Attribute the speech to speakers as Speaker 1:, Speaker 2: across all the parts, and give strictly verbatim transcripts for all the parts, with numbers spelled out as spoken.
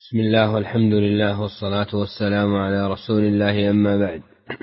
Speaker 1: بسم الله والحمد لله والصلاة والسلام على رسول الله، أما بعد.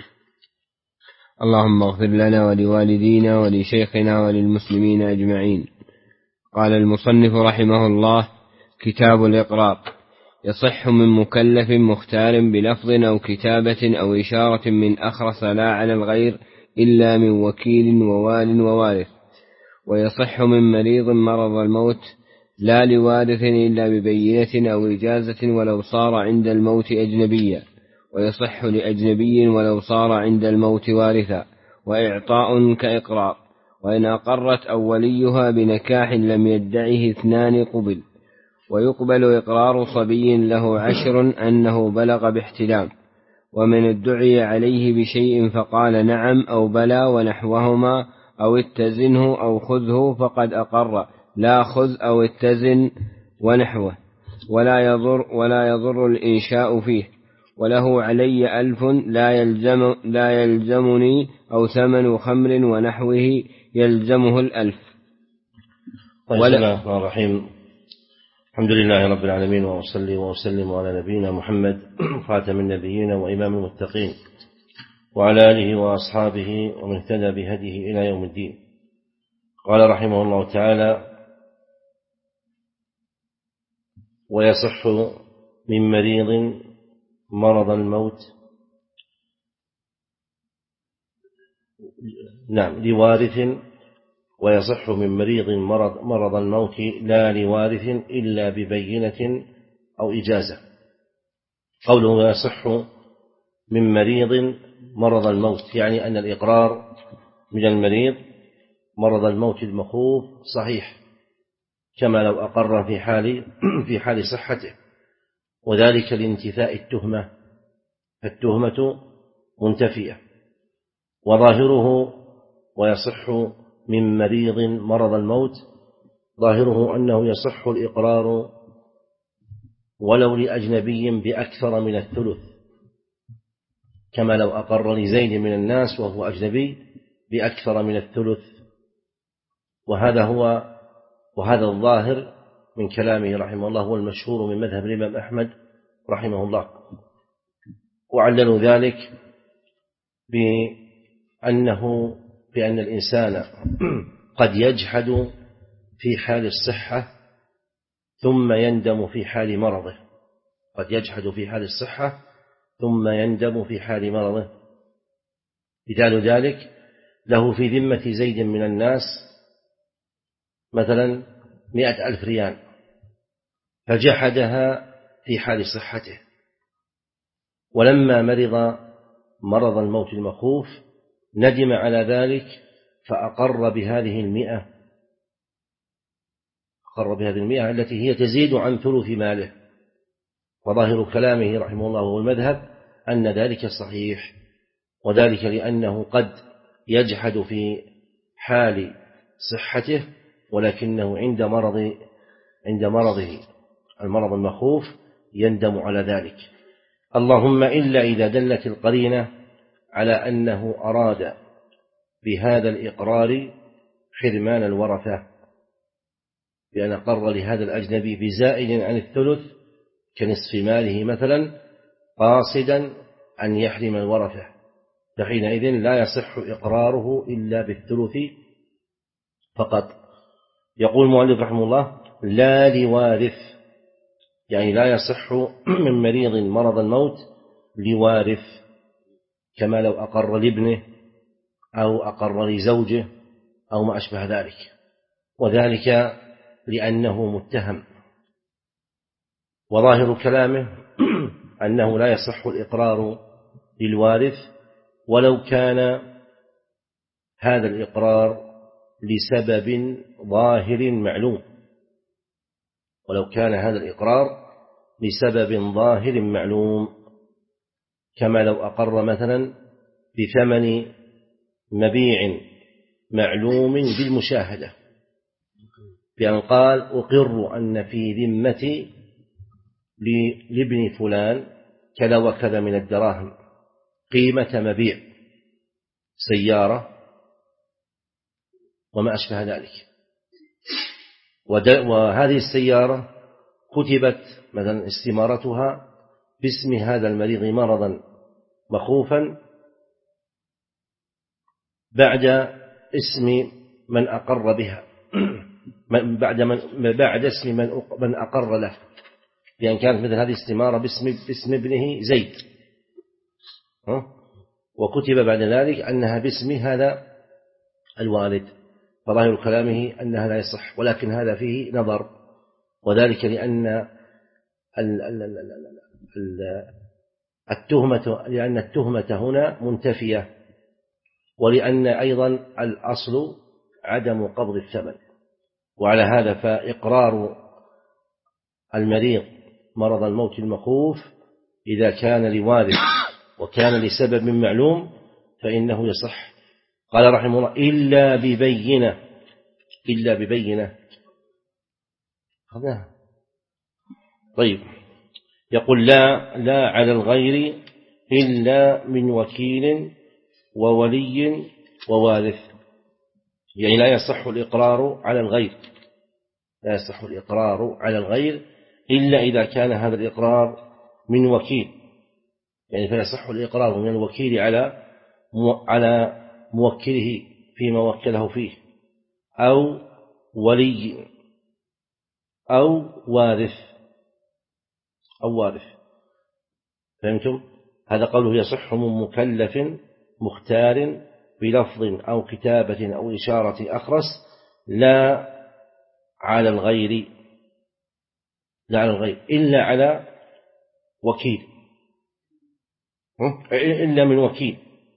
Speaker 1: اللهم اغفر لنا ولوالدينا ولشيخنا وللمسلمين أجمعين. قال المصنف رحمه الله: كتاب الإقرار. يصح من مكلف مختار بلفظ أو كتابة أو إشارة من أخرس لا على الغير إلا من وكيل ووال ووارث. ويصح من مريض مرض الموت لا لوارث إلا ببينة أو إجازة ولو صار عند الموت أجنبيا. ويصح لأجنبي ولو صار عند الموت وارثا. وإعطاء كإقرار، وإن أقرت أو وليها بنكاح لم يدعه اثنان قبل. ويقبل إقرار صبي له عشر أنه بلغ باحتلام، ومن ادعي عليه بشيء فقال نعم أو بلى ونحوهما، أو اتزنه أو خذه فقد أقر، لا خذ أو اتزن ونحوه، ولا يضر ولا يضر الإنشاء فيه. وله علي ألف لا يلزم لا يلزمني، أو ثمن خمر ونحوه يلزمه الألف.
Speaker 2: بسم الله الرحمن الرحيم. الحمد لله رب العالمين، وأصلي وأسلم على نبينا محمد خاتم النبيين وإمام المتقين، وعلى آله وأصحابه ومن اهتدى بهديه إلى يوم الدين. قال رحمه الله تعالى: ويصح من مريض مرض الموت نعم لوارث ويصح من مريض مرض, مرض الموت لا لوارث إلا ببينة أو إجازة. قوله يصح من مريض مرض الموت يعني أن الإقرار من المريض مرض الموت المخوف صحيح، كما لو أقر في حال في حال صحته، وذلك لانتفاء التهمة، فالتهمة منتفية. وظاهره ويصح من مريض مرض الموت، ظاهره أنه يصح الإقرار ولو لأجنبي بأكثر من الثلث، كما لو أقر لزيد من الناس وهو أجنبي بأكثر من الثلث. وهذا هو وهذا الظاهر من كلامه رحمه الله هو المشهور من مذهب الإمام أحمد رحمه الله. وعللوا ذلك بأنه بأن الإنسان قد يجحد في حال الصحة ثم يندم في حال مرضه، قد يجحد في حال الصحة ثم يندم في حال مرضه. مثال ذلك له في ذمة زيد من الناس مثلا مئة ألف ريال، فجحدها في حال صحته، ولما مرض مرض الموت المخوف ندم على ذلك فأقر بهذه المئة أقر بهذه المئة التي هي تزيد عن ثلث ماله. وظاهر كلامه رحمه الله هو المذهب أن ذلك صحيح، وذلك لأنه قد يجحد في حال صحته، ولكنه عند مرض عند مرضه المرض المخوف يندم على ذلك. اللهم إلا إذا دلت القرينة على أنه أراد بهذا الإقرار حرمان الورثة، بأن أقر لهذا الأجنبي بزائد عن الثلث كنصف ماله مثلا قاصدا أن يحرم الورثة، فحينئذ لا يصح إقراره إلا بالثلث فقط. يقول المؤلف رحمه الله: لا لوارث، يعني لا يصح من مريض مرض الموت لوارث، كما لو أقر لابنه أو أقر لزوجه أو ما أشبه ذلك، وذلك لأنه متهم. وظاهر كلامه أنه لا يصح الإقرار للوارث ولو كان هذا الإقرار لسبب ظاهر معلوم، ولو كان هذا الإقرار لسبب ظاهر معلوم، كما لو أقر مثلا بثمن مبيع معلوم بالمشاهدة، بأن قال أقر أن في ذمتي لابن فلان كذا وكذا من الدراهم قيمة مبيع سيارة وما أشبه ذلك، وهذه السيارة كتبت مثلا استمارتها باسم هذا المريض مرضا مخوفا بعد اسم من أقر بها بعد من بعد اسم من من أقر له، لأن كانت مثل هذه استمارة باسم باسم ابنه زيد، وكتب بعد ذلك أنها باسم هذا الوالد، فظاهر كلامه أنها لا يصح، ولكن هذا فيه نظر، وذلك لأن التهمة لأن التهمة هنا منتفية، ولأن أيضا الأصل عدم قبض الثمن. وعلى هذا فإقرار المريض مرض الموت المخوف إذا كان لوارث وكان لسبب معلوم فإنه يصح. قال رحمه الله إلا ببينة، إلا ببينة. طيب، يقول لا لا على الغير إلا من وكيل وولي ووارث، يعني لا يصح الإقرار على الغير، لا يصح الإقرار على الغير إلا إذا كان هذا الإقرار من وكيل، يعني فيصح الإقرار من الوكيل على على موكله فيما وكله فيه، أو ولي أو وارث أو وارث. فهمتم؟ هذا قوله يصح من مكلف مختار بلفظ أو كتابة أو إشارة أخرس لا على الغير، لا على الغير إلا على وكيل، إلا من وكيل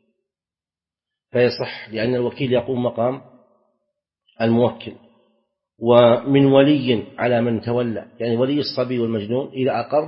Speaker 2: فيصح، لأن الوكيل يقوم مقام الموكل. ومن ولي على من تولى، يعني ولي الصبي والمجنون إذا أقر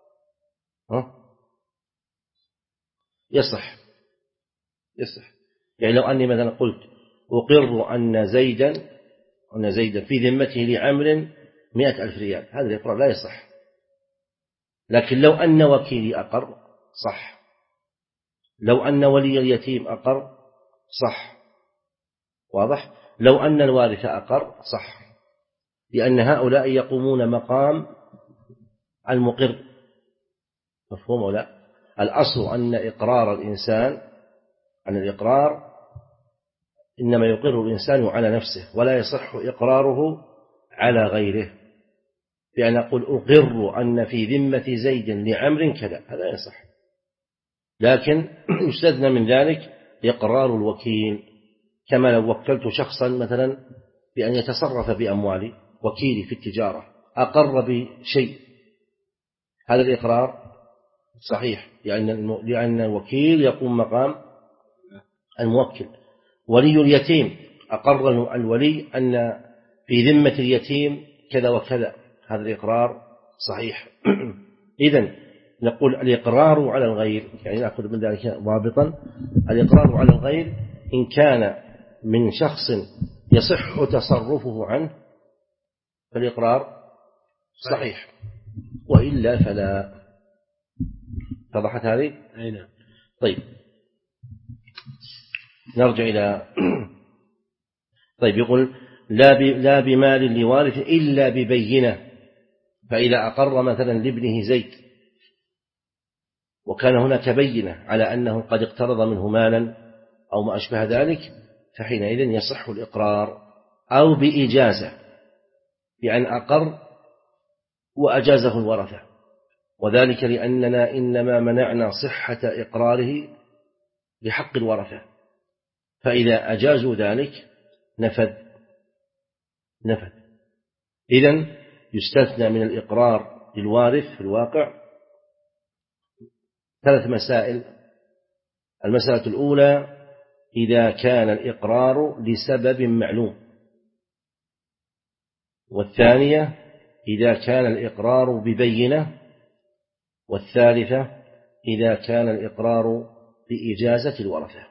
Speaker 2: يصح يصح. يعني لو أني مثلا قلت أقر أن زيدا أن زيدا في ذمته لعمر مئة ألف ريال، هذا الإقرار لا يصح. لكن لو أن وكيلي أقر صح، لو أن ولي اليتيم أقر صح، واضح؟ لو أن الوارث أقر صح، لأن هؤلاء يقومون مقام المقر. مفهوم ولا؟ الأصل أن إقرار الإنسان أن الإقرار إنما يقر الإنسان على نفسه، ولا يصح إقراره على غيره، بأن أقول أقر أن في ذمة زيد لعمر كذا، هذا يصح. لكن يستثنى من ذلك إقرار الوكيل، كما لو وكلت شخصا مثلا بأن يتصرف بأموالي، وكيلي في التجارة أقر بشيء، هذا الإقرار صحيح، لأن الوكيل يقوم مقام الموكل. ولي اليتيم أقر الولي أن في ذمة اليتيم كذا وكذا، هذا الإقرار صحيح. إذن نقول الإقرار على الغير، يعني نأخذ من ذلك ضابطا، الإقرار على الغير إن كان من شخص يصح تصرفه عنه فالإقرار صحيح، وإلا فلا. اتضحت هذه؟
Speaker 1: أي نعم.
Speaker 2: طيب نرجع إلى طيب يقول لا لا بمال لوارث إلا ببينة، فإذا أقر مثلا لابنه زيد وكان هناك بينة على أنه قد اقترض منه مالا أو ما أشبه ذلك، فحينئذ يصح الإقرار، أو بإجازة، بأن أقر وأجازه الورثة، وذلك لأننا إنما منعنا صحة إقراره لحق الورثة، فإذا أجازوا ذلك نفذ نفذ. إذن يستثنى من الإقرار للوارث في الواقع ثلاث مسائل. المسألة الأولى إذا كان الإقرار لسبب معلوم، والثانية إذا كان الإقرار ببينة، والثالثة إذا كان الإقرار بإجازة الورثة،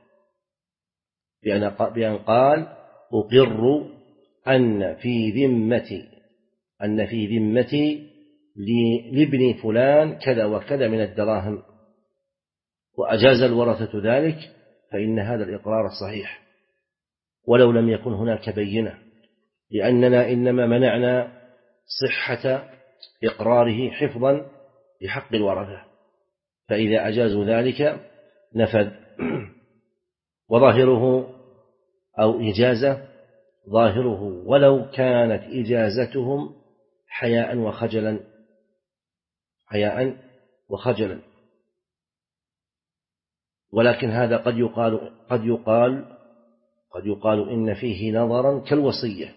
Speaker 2: بأن قال أقر أن في ذمتي أن في ذمتي لابن فلان كذا وكذا من الدراهم، وأجاز الورثة ذلك، فإن هذا الإقرار صحيح ولو لم يكن هناك بينة، لأننا إنما منعنا صحة إقراره حفظا لحق الورثة، فإذا أجازوا ذلك نفذ. وظاهره أو إجازة ظاهره ولو كانت إجازتهم حياء وخجلا، حياء وخجلا، ولكن هذا قد يقال قد يقال قد يقال إن فيه نظرا كالوصية،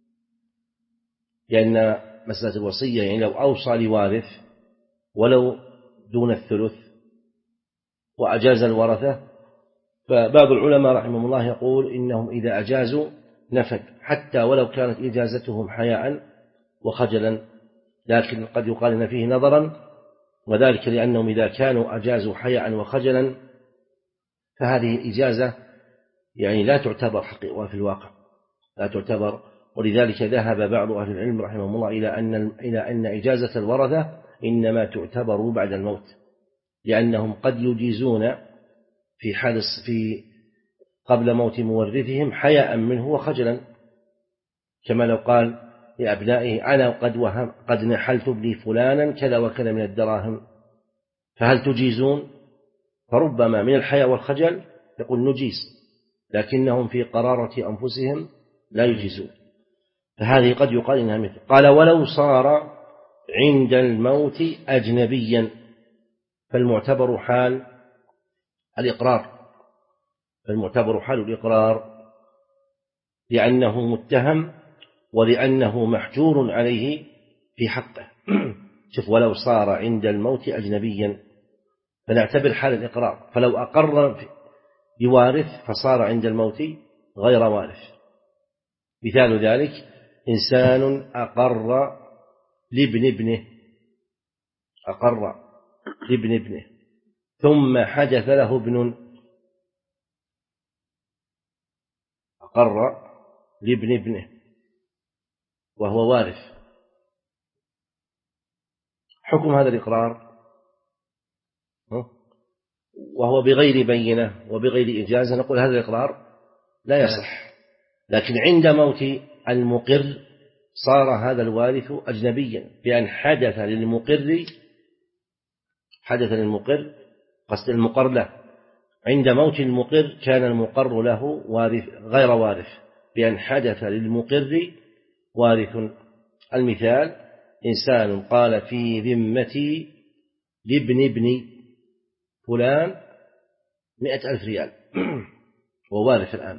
Speaker 2: لأن مسألة الوصية يعني لو أوصى لوارث ولو دون الثلث وأجاز الورثة، فبعض العلماء رحمه الله يقول إنهم إذا أجازوا نفذ حتى ولو كانت إجازتهم حياء وخجلا، لكن قد يقال إن فيه نظرا، وذلك لأنهم إذا كانوا أجازوا حياء وخجلا فهذه الإجازة يعني لا تعتبر حقيقة في الواقع، لا تعتبر. ولذلك ذهب بعض أهل العلم رحمه الله إلى أن إلى أن إجازة الورثة إنما تعتبر بعد الموت، لأنهم قد يجيزون في حال في قبل موت مورثهم حياء منه وخجلا، كما لو قال لأبنائه أنا قد وهم قد نحلت ابني فلانا كذا وكذا من الدراهم، فهل تجيزون؟ فربما من الحياء والخجل يقول نجيز، لكنهم في قرارة أنفسهم لا يجيزون، فهذه قد يقال إنها مثل. قال ولو صار عند الموت أجنبيا فالمعتبر حال الإقرار، فالمعتبر حال الإقرار لأنه متهم ولأنه محجور عليه في حقه. شوف ولو صار عند الموت أجنبيا فنعتبر حال الإقرار، فلو أقر بوارث فصار عند الموت غير وارث. مثال ذلك إنسان أقر لابن ابنه أقر لابن ابنه ثم حدث له ابن، أقر لابن ابنه وهو وارث، حكم هذا الإقرار وهو بغير بينة وبغير إجازة نقول هذا الإقرار لا يصح، لكن عند موت المقر صار هذا الوارث أجنبيا بأن حدث للمقر حدث للمقر قصد المقر له، عند موت المقر كان المقر له وارث غير وارث بأن حدث للمقر وارث. المثال إنسان قال في ذمتي لابن ابني فلان مئة ألف ريال ووارث الآن،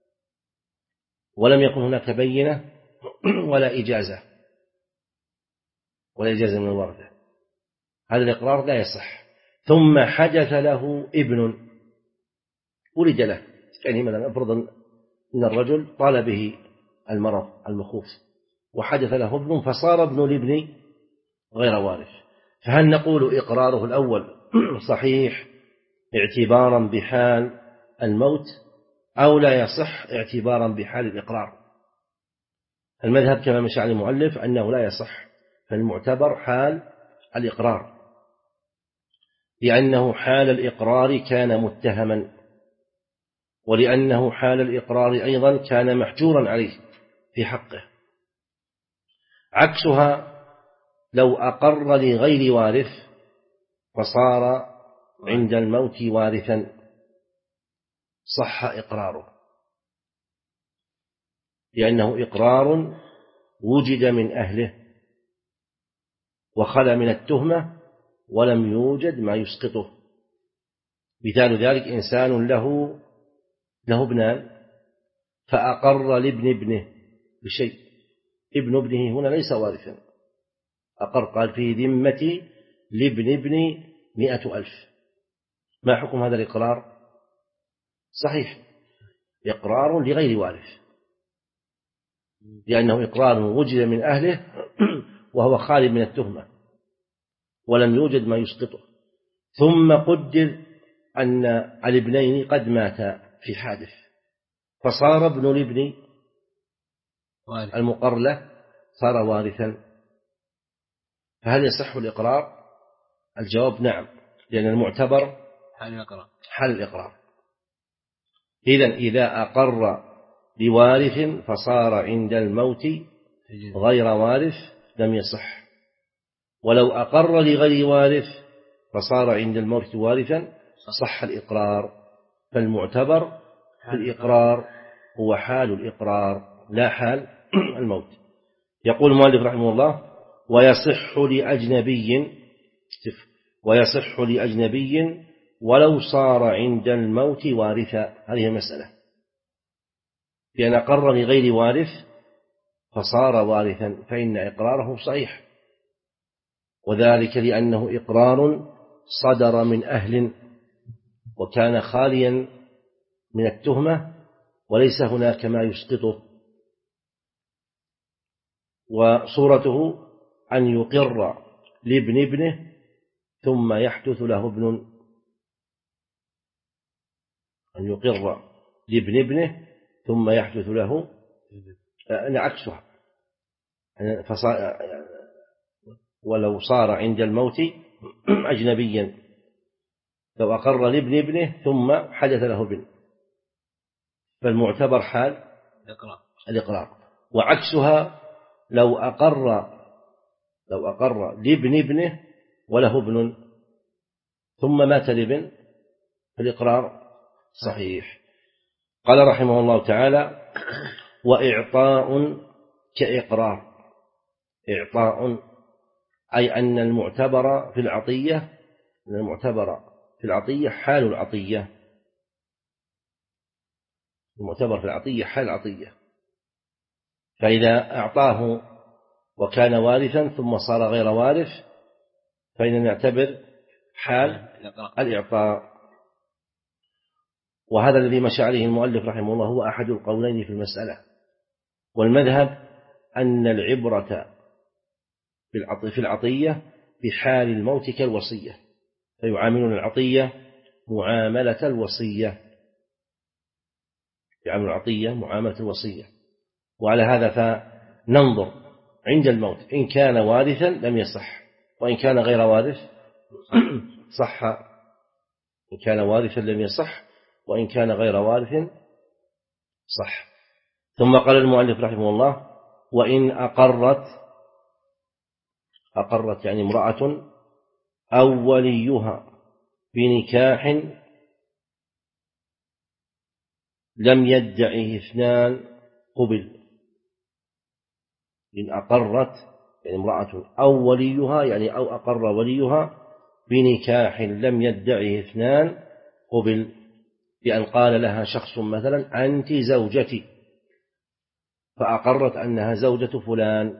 Speaker 2: ولم يكن هناك بينة ولا إجازة ولا إجازة من الورثة، هذا الإقرار لا يصح. ثم حدث له ابن ولد له، يعني مثلا أفرض أن الرجل طال به المرض المخوف وحدث له ابن فصار ابن الابن غير وارث، فهل نقول إقراره الأول صحيح اعتبارا بحال الموت أو لا يصح اعتبارا بحال الإقرار؟ المذهب كما مشى عليه المؤلف أنه لا يصح، فالمعتبر حال الإقرار، لأنه حال الإقرار كان متهما، ولأنه حال الإقرار أيضا كان محجورا عليه في حقه. عكسها لو أقر لغير وارث فصار عند الموت وارثا صح إقراره، لأنه إقرار وجد من أهله وخلى من التهمة ولم يوجد ما يسقطه. مثال ذلك إنسان له له ابنان فأقر لابن ابنه بشيء، ابن ابنه هنا ليس وارثا، أقر قال في ذمتي لابن ابني مئة ألف، ما حكم هذا الإقرار؟ صحيح، إقرار لغير وارث، لأنه إقرار وجد من أهله وهو خالي من التهمة ولم يوجد ما يسقطه. ثم قدر أن الابنين قد ماتا في حادث فصار ابن الابن المقر له صار وارثا، فهل يصح الإقرار؟ الجواب نعم، لأن المعتبر
Speaker 1: حال الإقرار
Speaker 2: حال الإقرار. إذن إذا أقر بوارث فصار عند الموت غير وارث لم يصح، ولو أقر لغير وارث فصار عند الموت وارثا صح الإقرار. فالمعتبر في الإقرار هو حال الإقرار لا حال الموت. يقول المؤلف رحمه الله: ويصح لأجنبي ويصح لأجنبي ولو صار عند الموت وارثا. هذه المسألة، بأن أقر لغير وارث فصار وارثا فإن إقراره صحيح، وذلك لأنه إقرار صدر من أهل وكان خاليا من التهمة وليس هناك ما يسقطه. وصورته أن يقر لابن ابنه ثم يحدث له ابن، أن يقر لابن ابنه ثم يحدث له عكسها. ولو صار عند الموت أجنبيا، لو أقر لابن ابنه ثم حدث له ابن، فالمعتبر حال الإقرار. وعكسها لو أقر لو أقر لابن ابنه وله ابن ثم مات الابن فالإقرار صحيح. قال رحمه الله تعالى: وإعطاء كإقرار. إعطاء أي أن المعتبر في العطية أن المعتبر في العطية حال العطية. المعتبر في العطية حال العطية، فإذا أعطاه وكان وارثا ثم صار غير وارث فإننا نعتبر حال الإعطاء. وهذا الذي مشى عليه المؤلف رحمه الله هو أحد القولين في المسألة. والمذهب أن العبرة في العطية بحال الموت كالوصية، فيعاملون العطية معاملة الوصية، يعامل العطية معاملة الوصية. وعلى هذا فننظر عند الموت، إن كان وارثا لم يصح، وإن كان غير وارث صح. إن كان وارثا لم يصح، وإن كان غير وارث صح. ثم قال المؤلف رحمه الله: وإن أقرت أقرت يعني امرأة أو وليها بنكاح لم يدعه اثنان قبل. إن أقرت يعني امرأة أو وليها يعني أو أقر وليها بنكاح لم يدعه اثنان قبل، بأن قال لها شخص مثلا: أنت زوجتي، فأقرت أنها زوجة فلان،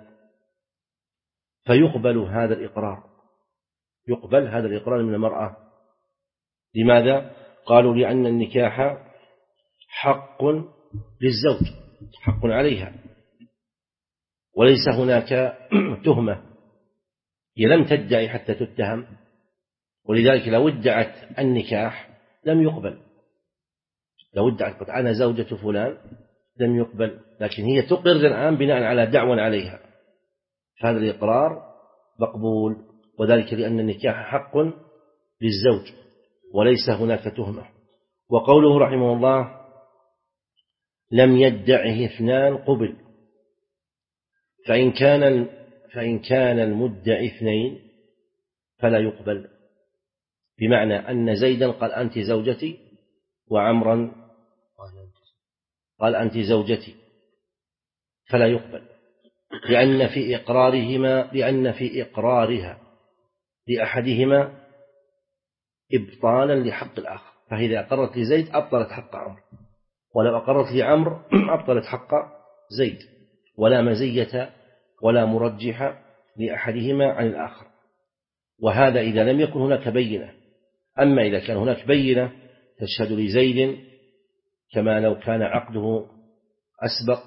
Speaker 2: فيقبل هذا الإقرار، يقبل هذا الإقرار من المرأة. لماذا؟ قالوا: لأن النكاح حق للزوج، حق عليها، وليس هناك تهمة، هي لم تدعي حتى تتهم، ولذلك لو ادعت النكاح لم يقبل. لو ادعت قد أنا زوجة فلان لم يقبل، لكن هي تقر الآن بناء على دعوى عليها، فهذا الإقرار مقبول، وذلك لأن النكاح حق للزوج وليس هناك تهمة. وقوله رحمه الله: لم يدعه اثنان قبل، فإن كان فإن كان المدعي اثنين فلا يقبل، بمعنى أن زيدا قال أنت زوجتي، وعمرا قال أنت زوجتي، فلا يقبل، لأن في إقرارهما لأن في إقرارها لأحدهما إبطالا لحق الآخر، فإذا أقرت لزيد أبطلت حق عمرو، ولو أقرت لعمرو أبطلت حق زيد، ولا مزية ولا مرجح لأحدهما عن الآخر. وهذا إذا لم يكن هناك بينة. أما إذا كان هناك بينة تشهد لزيد، كما لو كان عقده أسبق،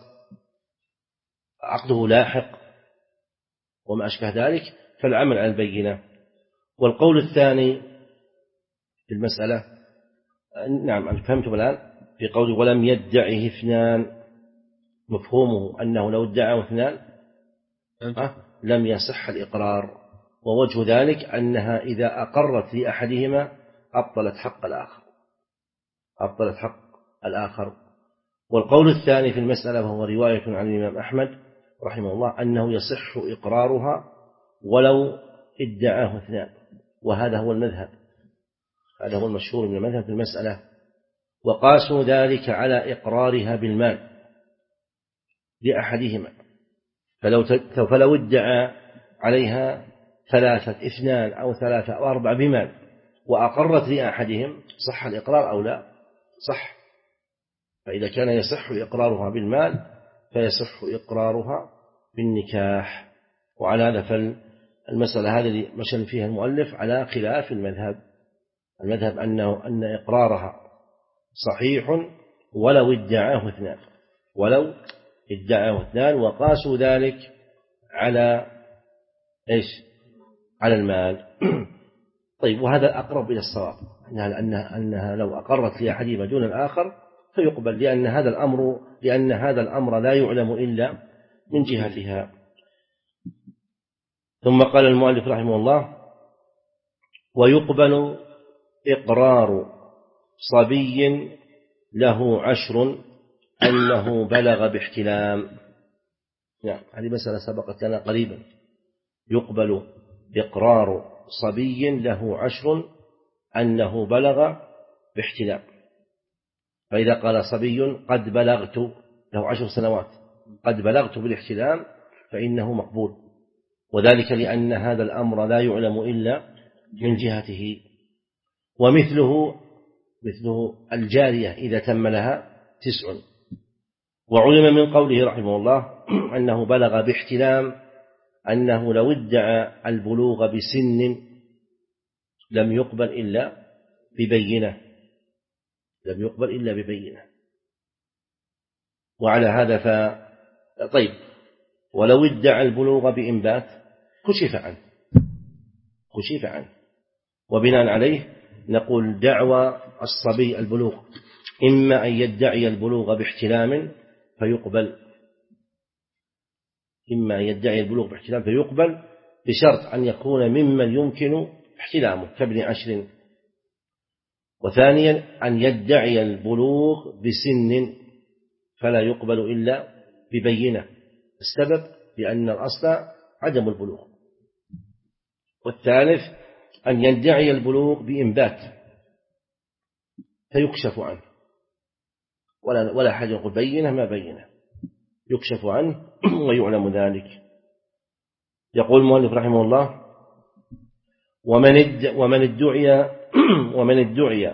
Speaker 2: عقده لاحق وما أشبه ذلك، فالعمل على البينة. والقول الثاني في المسألة، نعم أنا فهمتم الآن، في قوله ولم يدعه اثنان، مفهومه أنه لو ادعه اثنان لم يصح الإقرار، ووجه ذلك أنها إذا أقرت لأحدهما أبطلت حق الآخر أبطلت حق الآخر. والقول الثاني في المسألة وهو رواية عن الإمام أحمد رحمه الله أنه يصح إقرارها ولو ادعاه اثنان، وهذا هو المذهب، هذا هو المشهور من المذهب في المسألة. وقاسوا ذلك على إقرارها بالمال لأحدهما، فلو فلو ادعى عليها ثلاثة اثنان أو ثلاثة أو أربعة بمال وأقرت لأحدهم صح الإقرار أو لا؟ صح. فإذا كان يصح إقرارها بالمال فيصح إقرارها بالنكاح. وعلى هذا فالمسألة هذه اللي مشى فيها المؤلف على خلاف المذهب. المذهب أنه أن إقرارها صحيح ولو ادعاه اثنان، ولو ادعاه اثنان، وقاسوا ذلك على إيش؟ على المال. طيب، وهذا أقرب إلى الصواب، أنها, أنها لو أقرت لأحدهما دون الآخر فيقبل، لأن هذا الأمر لأن هذا الأمر لا يعلم إلا من جهتها. ثم قال المؤلف رحمه الله: ويقبل إقرار صبي له عشر أنه بلغ باحتلام. يعني هذه مسألة سبقت لنا قريبا. يقبل إقرار صبي له عشر أنه بلغ باحتلام. فإذا قال صبي قد بلغت، له عشر سنوات، قد بلغت بالاحتلام، فإنه مقبول، وذلك لأن هذا الأمر لا يعلم إلا من جهته. ومثله مثله الجارية إذا تم لها تسع. وعلم من قوله رحمه الله أنه بلغ باحتلام أنه لو ادعى البلوغ بسن لم يقبل إلا ببينة، لم يقبل إلا ببينة. وعلى هذا ف طيب، ولو ادعى البلوغ بإنبات كشف عنه، كشف عنه. وبناء عليه نقول دعوى الصبي البلوغ إما أن يدعي البلوغ باحتلام فيقبل، إما أن يدعي البلوغ باحتلام فيقبل بشرط أن يكون ممن يمكن احتلامه كابن عشر. وثانيا أن يدعي البلوغ بسن فلا يقبل إلا ببينة. السبب لأن الأصل عدم البلوغ. والثالث أن يدعي البلوغ بإنبات فيكشف عنه، ولا ولا حاجة يقول بينة ما بينة، يكشف عنه ويعلم ذلك. يقول المؤلف رحمه الله: ومن ومن ادعي ومن ادعي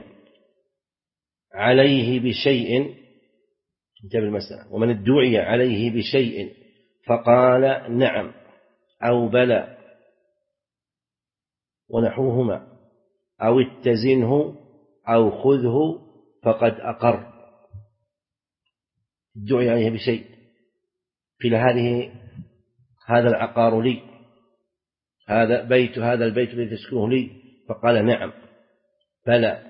Speaker 2: عليه بشيء، انتبه المسألة، ومن ادعي عليه بشيء فقال نعم أو بلى ونحوهما أو اتزنه أو خذه فقد أقر. ادعي عليه بشيء، قيل هذه هذا العقار لي، هذا بيت هذا البيت الذي تسكنه لي، فقال نعم بلى،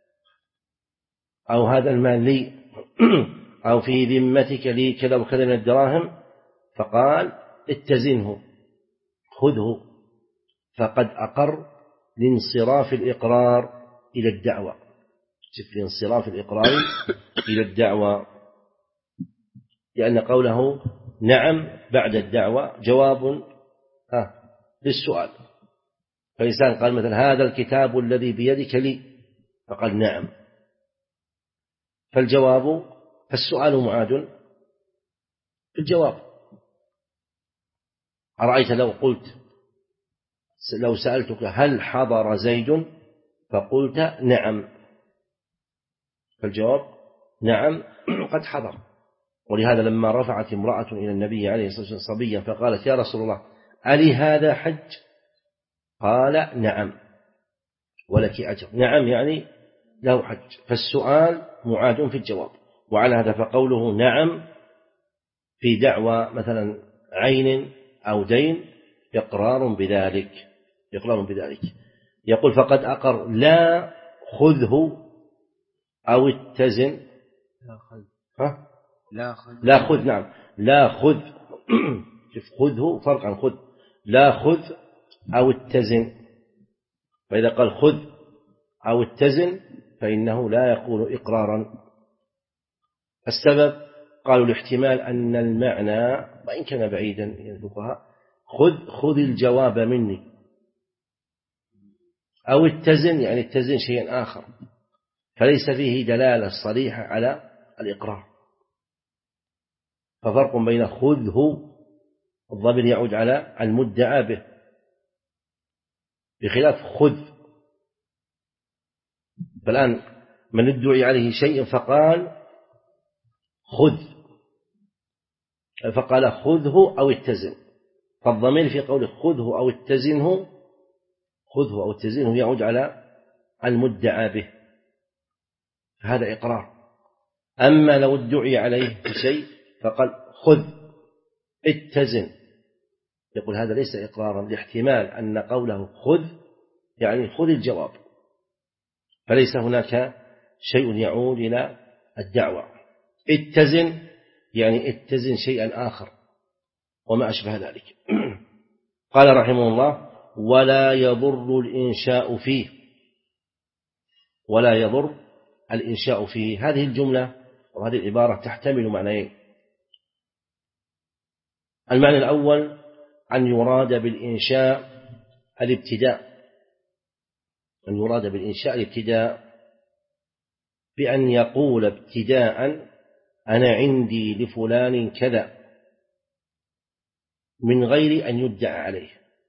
Speaker 2: أو هذا المال لي، أو في ذمتك لي كذا وكذا من الدراهم، فقال اتزنه خذه، فقد أقر لانصراف الإقرار إلى الدعوة، لانصراف الإقرار إلى الدعوة، لأن قوله نعم بعد الدعوة جواب للسؤال. فالإنسان قال مثلا هذا الكتاب الذي بيدك لي، فقال نعم، فالجواب فالسؤال معاد بالجواب. أرأيت لو قلت لو سألتك هل حضر زيد فقلت نعم، فالجواب نعم قد حضر. ولهذا لما رفعت امرأة إلى النبي عليه الصلاة والسلام صبيا فقالت يا رسول الله ألي هذا حج؟ قال نعم ولك أجر. نعم يعني له حج، فالسؤال معاد في الجواب. وعلى هذا فقوله نعم في دعوى مثلا عين أو دين إقرار بذلك، إقرار بذلك. يقول فقد أقر لا خذه أو اتزن،
Speaker 1: لا خذ
Speaker 2: ها؟
Speaker 1: لا خذ
Speaker 2: لا خذ نعم لا خذ شوف خذه فرق عن خذ، لا خذ أو اتزن. فإذا قال خذ أو اتزن فإنه لا يكون إقرارا. السبب قالوا الاحتمال أن المعنى وإن كان بعيدا الفقهاء خذ خذ الجواب مني، أو اتزن يعني اتزن شيئا آخر، فليس فيه دلالة صريحة على الإقرار. ففرق بين خذه الضمير يعود على المدعى به، بخلاف خذ. فالآن من ادعي عليه شيء فقال خذ، فقال خذه أو اتزن، فالضمير في قوله خذه أو اتزنه خذه أو اتزنه يعود على المدعى به، هذا إقرار. أما لو ادعي عليه شيء فقال خذ اتزن، يقول هذا ليس إقرارا، لاحتمال أن قوله خذ يعني خذ الجواب، فليس هناك شيء يعود إلى الدعوة. اتزن يعني اتزن شيئا آخر وما أشبه ذلك. قال رحمه الله ولا يضر الإنشاء فيه، ولا يضر الإنشاء فيه. هذه الجملة وهذه العبارة تحتمل معنيين. المعنى الأول أن يراد بالإنشاء الابتداء، أن يراد بالإنشاء الابتداء بأن يقول ابتداء أنا عندي لفلان كذا من غير أن يدعى عليه،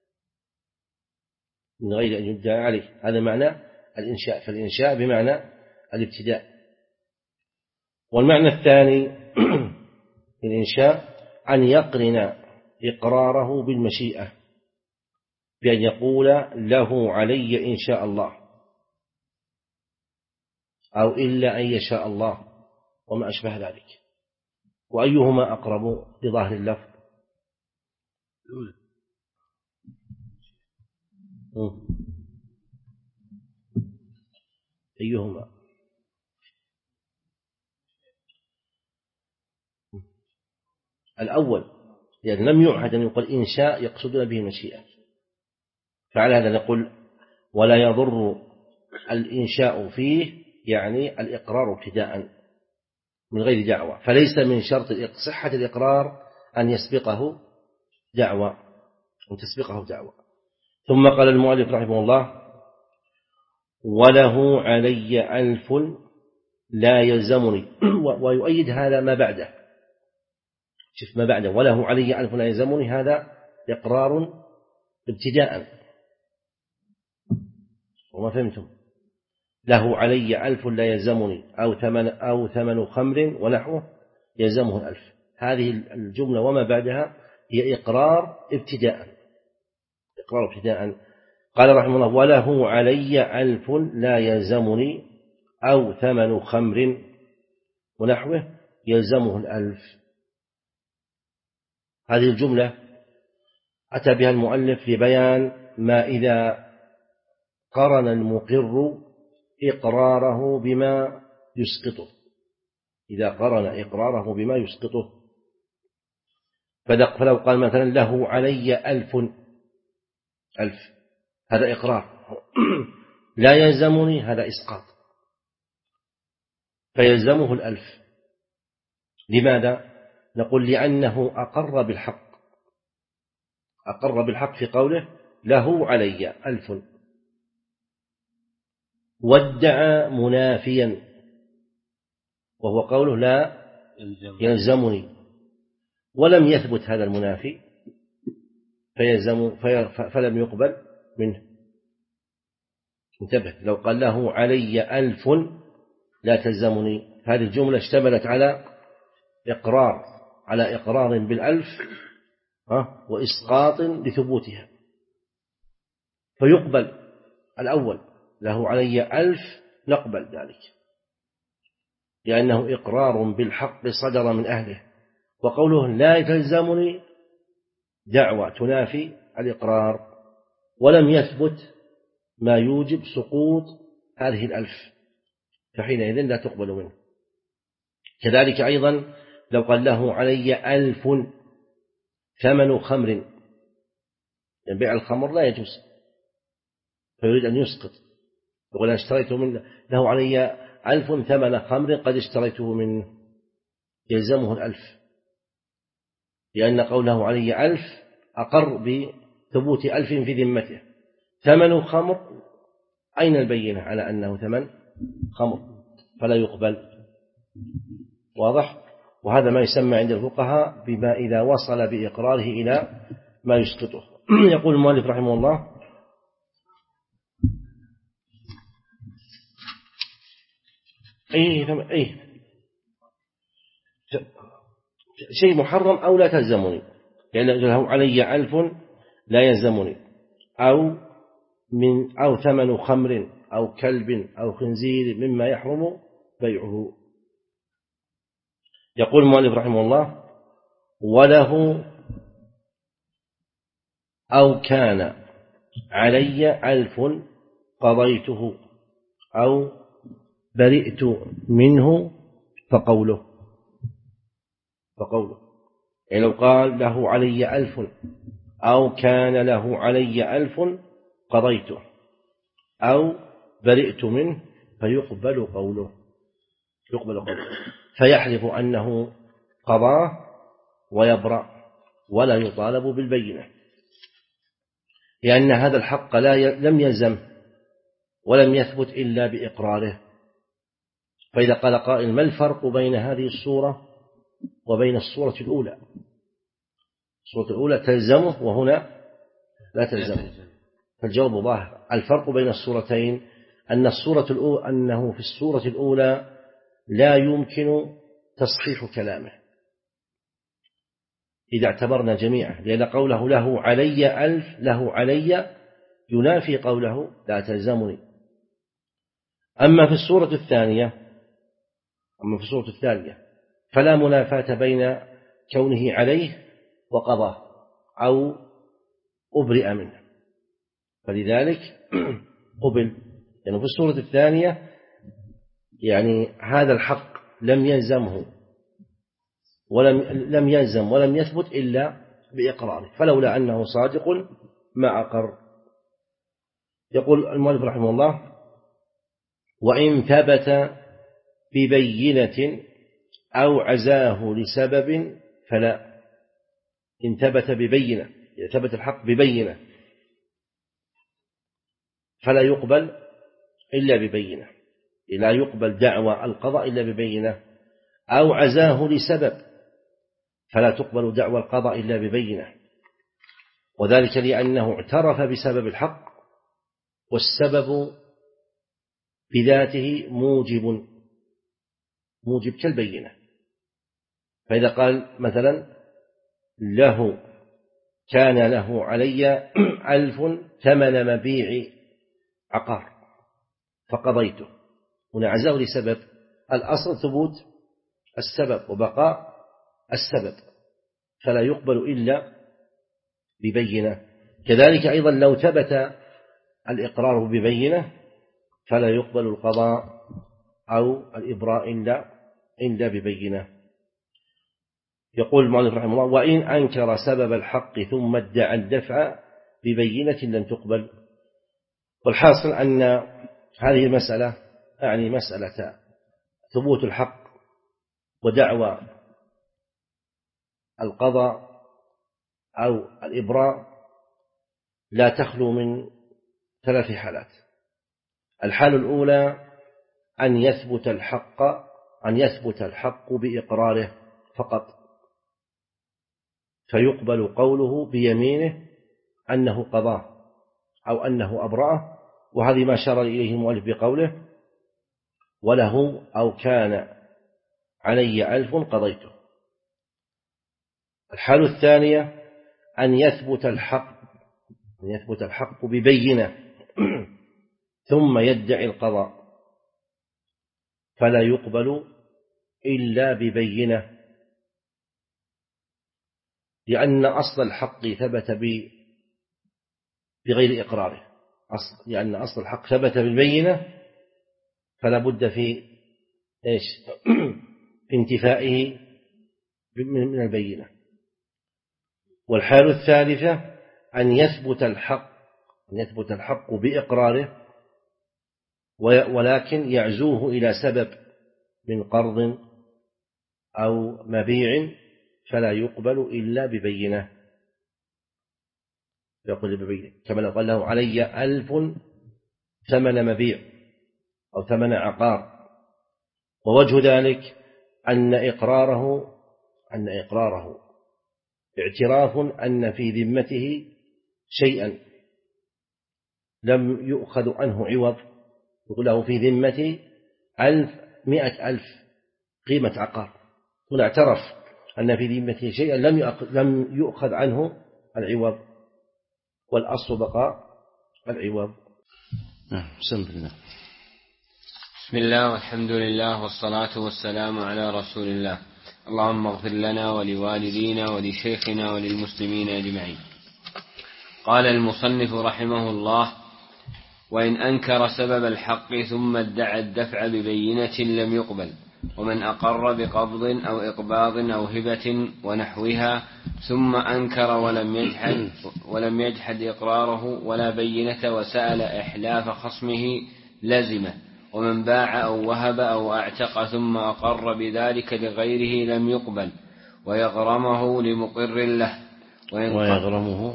Speaker 2: من غير أن يدعى عليه، هذا معنى الإنشاء. فالإنشاء بمعنى الابتداء. والمعنى الثاني الإنشاء أن يقرن إقراره بالمشيئة، بأن يقول له علي إن شاء الله أو إلا أن يشاء الله وما أشبه ذلك. وأيهما أقرب لظاهر اللفظ؟ أيهما؟ الأول، لأن لم يعهد أن يقول إنشاء يقصدون به المشيئة، فعلى هذا نقول ولا يضر الإنشاء فيه يعني الإقرار ابتداء من غير دعوة، فليس من شرط صحة الإقرار أن يسبقه دعوة أن تسبقه دعوة. ثم قال المؤلف رحمه الله وله علي ألف لا يلزمني، ويؤيد هذا ما بعده. شوف ما بعده وله علي ألف لا يلزمني، هذا إقرار ابتداء. وما فهمتم؟ له علي ألف لا يلزمني أو ثمن أو ثمن خمر ونحوه يلزمه الألف، هذه الجملة وما بعدها هي إقرار ابتداء، إقرار ابتداء. قال رحمه الله وله علي ألف لا يلزمني أو ثمن خمر ونحوه يلزمه الألف. هذه الجملة أتى بها المؤلف لبيان ما إذا قرن المقر إقراره بما يسقطه، إذا قرن إقراره بما يسقطه. فلو قال مثلا له علي ألف ألف، هذا إقرار، لا يلزمني هذا إسقاط، فيلزمه الألف. لماذا؟ نقول لأنه أقر بالحق، أقر بالحق في قوله له علي ألف، وادعى منافيا وهو قوله لا يلزمني، ولم يثبت هذا المنافي فيلزم فلم يقبل منه. انتبه، لو قال له علي ألف لا تلزمني، هذه الجملة اشتملت على إقرار على إقرار بالألف وإسقاط لثبوتها، فيقبل الأول له علي ألف نقبل ذلك لأنه إقرار بالحق صدر من أهله، وقوله لا تلزمني دعوة تنافي الإقرار، ولم يثبت ما يوجب سقوط هذه الألف، فحينئذ لا تقبل منه. كذلك أيضا لو قال له علي ألف ثمن خمر، يعني بيع الخمر لا يجوز، فيريد أن يسقط، يقول أنا اشتريته من له علي ألف ثمن خمر قد اشتريته منه، يلزمه الألف، لأن قوله علي ألف أقر بثبوت ألف في ذمته. ثمن خمر أين البينة على أنه ثمن خمر؟ فلا يقبل. واضح؟ وهذا ما يسمى عند الفقهاء بما إذا وصل بإقراره إلى ما يسقطه. يقول المؤلف رحمه الله: أي أي شيء محرم أو لا تلزمني، لأن يعني له علي ألف لا يلزمني، أو من أو ثمن خمر أو كلب أو خنزير مما يحرم بيعه. يقول المؤلف رحمه الله: وله أو كان علي ألف قضيته أو برئت منه فقوله فقوله يعني لو قال له علي ألف أو كان له علي ألف قضيته أو برئت منه فيقبل قوله يقبل قوله فيحلف أنه قضاه ويبرأ ولا يطالب بالبينة، لأن هذا الحق لا ي... لم يلزم ولم يثبت إلا بإقراره. فإذا قال قائل: ما الفرق بين هذه الصورة وبين الصورة الأولى؟ الصورة الأولى تلزمه وهنا لا تلزمه. فالجواب ظاهر: الفرق بين الصورتين أن الصورة الأولى أنه في الصورة الأولى لا يمكن تصحيح كلامه إذا اعتبرنا جميعا، لأن قوله له علي ألف له علي ينافي قوله لا تلزمني. أما في الصورة الثانية أما في الصورة الثانية فلا منافاة بين كونه عليه وقضاه أو أبرئ منه، فلذلك قبل. يعني في الصورة الثانية يعني هذا الحق لم يلزمه ولم لم يلزم ولم يثبت إلا بإقراره، فلولا أنه صادق ما أقر. يقول المؤلف رحمه الله: وإن ثبت ببينة أو عزاه لسبب فلا. إن ثبت ببينة ثبت الحق ببينة فلا يقبل إلا ببينة، لا يقبل دعوى القضاء إلا ببينة. أو عزاه لسبب فلا تقبل دعوى القضاء إلا ببينة، وذلك لأنه اعترف بسبب الحق، والسبب بذاته موجب موجب كالبينة. فإذا قال مثلا له كان له علي ألف ثمن مبيع عقار فقضيته، هنا عزاه لسبب، الأصل ثبوت السبب وبقاء السبب، فلا يقبل إلا ببينة. كذلك أيضا لو ثبت الإقرار ببينة فلا يقبل القضاء أو الإبراء إلا إلا ببينة. يقول المؤلف رحمه الله: وإن أنكر سبب الحق ثم ادعى الدفع ببينة لم تقبل. والحاصل أن هذه المسألة يعني مسألة ثبوت الحق ودعوى القضاء أو الإبراء لا تخلو من ثلاث حالات. الحال الأولى أن يثبت الحق أن يثبت الحق بإقراره فقط، فيقبل قوله بيمينه أنه قضاه أو أنه أبرأه، وهذه ما شار إليه المؤلف بقوله: وله أو كان علي ألف قضيته. الحال الثانية أن يثبت الحق أن يثبت الحق ببينة ثم يدعي القضاء فلا يقبل إلا ببينة، لأن أصل الحق ثبت بغير إقراره، أصل لأن أصل الحق ثبت بالبينة فلا بد في إيش في انتفائه من البينة. والحال الثالثة أن يثبت الحق أن يثبت الحق بإقراره ولكن يعزوه إلى سبب من قرض أو مبيع فلا يقبل إلا ببينة. يقول ببينة كما لو قال له علي ألف ثمن مبيع أو ثمن عقار، ووجه ذلك أن إقراره أن إقراره اعتراف أن في ذمته شيئا لم يؤخذ عنه عوض، يقول له في ذمتي ألف مئة ألف قيمة عقار، هنا اعترف أن في ذمته شيئا لم يؤخذ عنه العوض، والأصل بقاء العوض.
Speaker 1: بسم الله بسم الله والحمد لله والصلاة والسلام على رسول الله. اللهم اغفر لنا ولوالدينا ولشيخنا وللمسلمين أجمعين. قال المصنف رحمه الله: وإن أنكر سبب الحق ثم ادعى الدفع ببينة لم يقبل، ومن أقر بقبض أو إقباض أو هبة ونحوها ثم أنكر ولم يجحد, ولم يجحد إقراره ولا بينة وسأل إحلاف خصمه لزمه، ومن باع أو وهب أو أعتق ثم أقر بذلك لغيره لم يقبل، ويغرمه لمقر له
Speaker 2: ويغرمه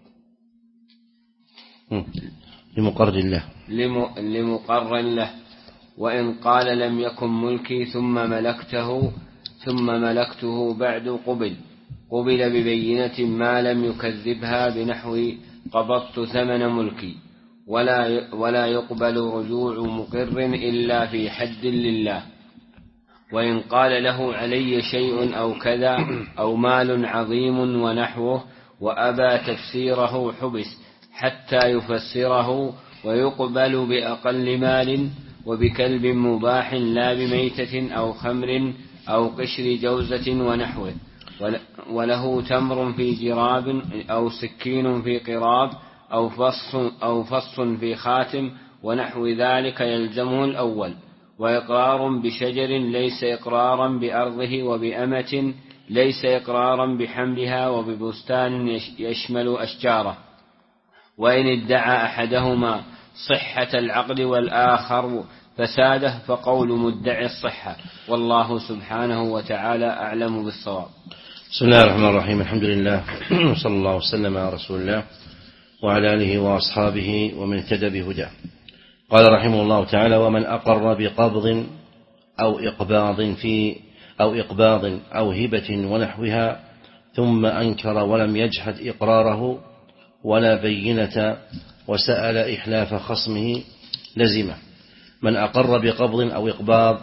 Speaker 2: لمقر له
Speaker 1: لمقر له وإن قال لم يكن ملكي ثم ملكته ثم ملكته بعد قبل قبل ببينة ما لم يكذبها بنحو قبضت ثمن ملكي، ولا ولا يقبل رجوع مقر إلا في حد لله. وإن قال له علي شيء أو كذا أو مال عظيم ونحوه وأبى تفسيره حبس حتى يفسره، ويقبل بأقل مال وبكلب مباح لا بميتة أو خمر أو قشر جوزة ونحوه، وله تمر في جراب أو سكين في قراب أو فص, أو فص في خاتم ونحو ذلك يلزمه الأول. وإقرار بشجر ليس إقرارا بأرضه، وبأمة ليس إقرارا بحملها، وببستان يشمل أشجاره. وإن ادعى أحدهما صحة العقد والآخر فساده فقول مدعي الصحة، والله سبحانه وتعالى أعلم بالصواب.
Speaker 2: بسم الله الرحمن الرحيم. الحمد لله صلى الله وسلم على رسول الله وعلى آله وأصحابه ومن اهتدى بهداه. قال رحمه الله تعالى: ومن أقر بقبض أو إقباض في أو إقباض أو هبة ونحوها ثم أنكر ولم يجحد إقراره ولا بينة وسأل إحلاف خصمه لزمه. من أقر بقبض أو إقباض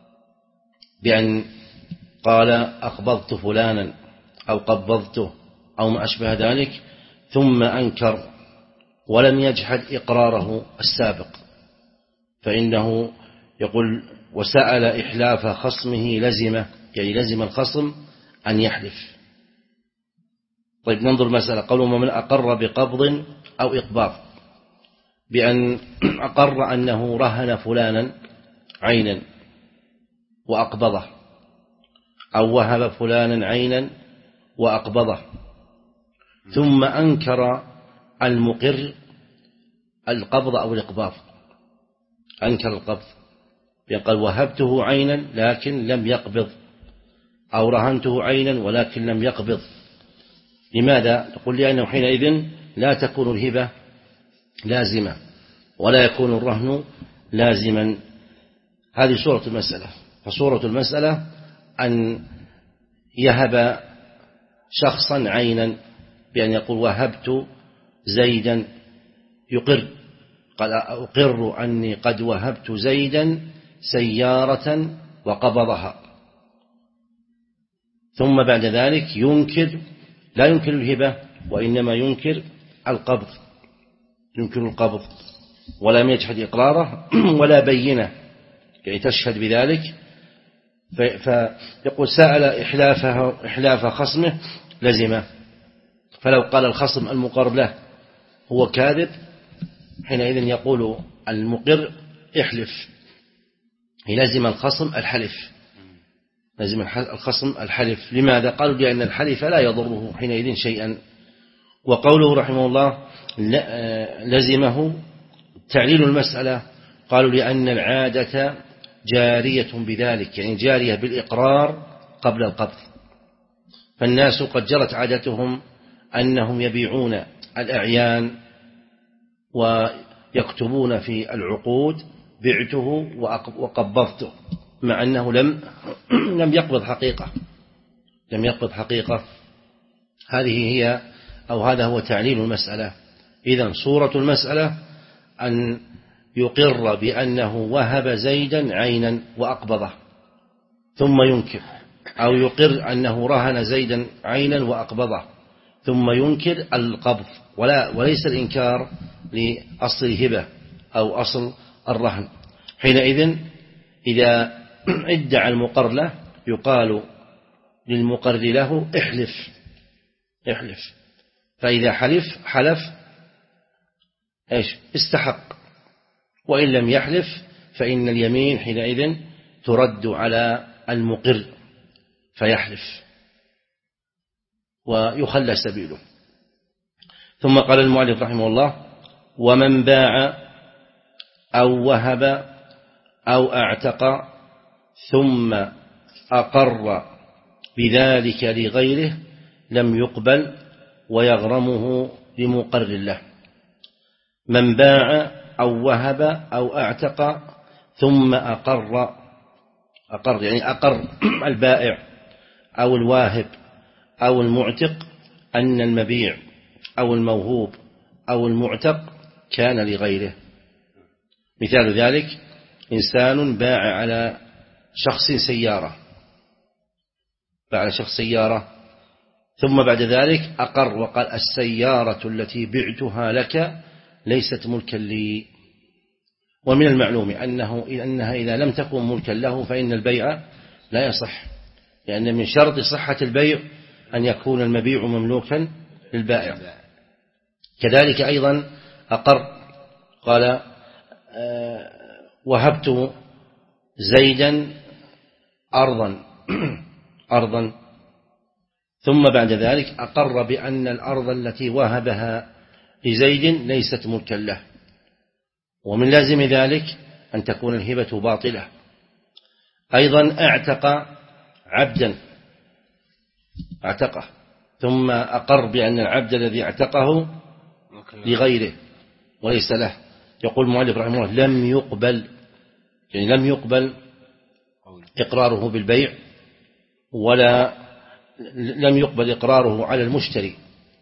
Speaker 2: بأن قال أقبضت فلانا أو قبضته أو ما أشبه ذلك ثم أنكر ولم يجحد إقراره السابق، فإنه يقول وسأل إحلاف خصمه لزمه، يعني لزم الخصم أن يحلف. طيب ننظر المسألة. قالوا من أقر بقبض أو إقباض بأن أقر أنه رهن فلانا عينا وأقبضه، أو وهب فلانا عينا وأقبضه، ثم أنكر المقر القبض أو الإقباض، أنكر القبض بأن قال وهبته عينا لكن لم يقبض، أو رهنته عينا ولكن لم يقبض. لماذا؟ تقول لأنه حينئذ لا تكون الهبة لازمة ولا يكون الرهن لازما. هذه صورة المسألة. فصورة المسألة أن يهب شخصا عينا بأن يقول وهبت زيدا، يقر، قال أقر أني قد وهبت زيدا سيارة وقبضها، ثم بعد ذلك ينكر، لا ينكر الهبة وإنما ينكر القبض، ينكر القبض ولم يجحد إقراره ولا بينه يعني تشهد بذلك. فيقول سأل إحلافه إحلاف خصمه لزمه. فلو قال الخصم المقر له هو كاذب حينئذ يقول المقر احلف، لازم الخصم الحلف، لازم الخصم الحلف. لماذا؟ قالوا لأن الحلف لا يضره حينئذ شيئا. وقوله رحمه الله لزمه تعليل المسألة، قالوا لأن العادة جارية بذلك، يعني جارية بالإقرار قبل القبض. فالناس قد جرت عادتهم أنهم يبيعون الأعيان يكتبون في العقود بعته وقبضته، مع أنه لم لم يقبض حقيقة لم يقبض حقيقة. هذه هي أو هذا هو تعليل المسألة. إذن صورة المسألة أن يقر بأنه وهب زيدا عينا وأقبضه ثم ينكر، أو يقر أنه رهن زيدا عينا وأقبضه ثم ينكر القبض، ولا وليس الإنكار لأصل الهبة أو أصل الرهن. حينئذ إذا ادعى المقر له يقال للمقر له احلف احلف، فإذا حلف حلف ايش استحق، وإن لم يحلف فإن اليمين حينئذ ترد على المقر فيحلف ويخلى سبيله. ثم قال المؤلف رحمه الله: ومن باع أو وهب أو اعتق ثم أقر بذلك لغيره لم يقبل ويغرمه لمقر له. من باع أو وهب أو اعتق ثم أقر أقر يعني أقر البائع أو الواهب أو المعتق أن المبيع أو الموهوب أو المعتق كان لغيره. مثال ذلك: إنسان باع على شخص سيارة باع على شخص سيارة ثم بعد ذلك أقر وقال: السيارة التي بعتها لك ليست ملكا لي. ومن المعلوم أنه إنها إذا لم تكن ملكا له فإن البيع لا يصح، لأن من شرط صحة البيع أن يكون المبيع مملوكا للبائع. كذلك أيضا أقر قال: أه وهبت زيدا أرضا أرضا ثم بعد ذلك أقر بأن الأرض التي وهبها لزيد ليست ملكا له، ومن لازم ذلك أن تكون الهبة باطلة. أيضا اعتق عبدا اعتقه ثم أقر بأن العبد الذي اعتقه لغيره وليس له. يقول المؤلف رحمه الله: لم يقبل يعني لم يقبل إقراره بالبيع، ولا لم يقبل إقراره على المشتري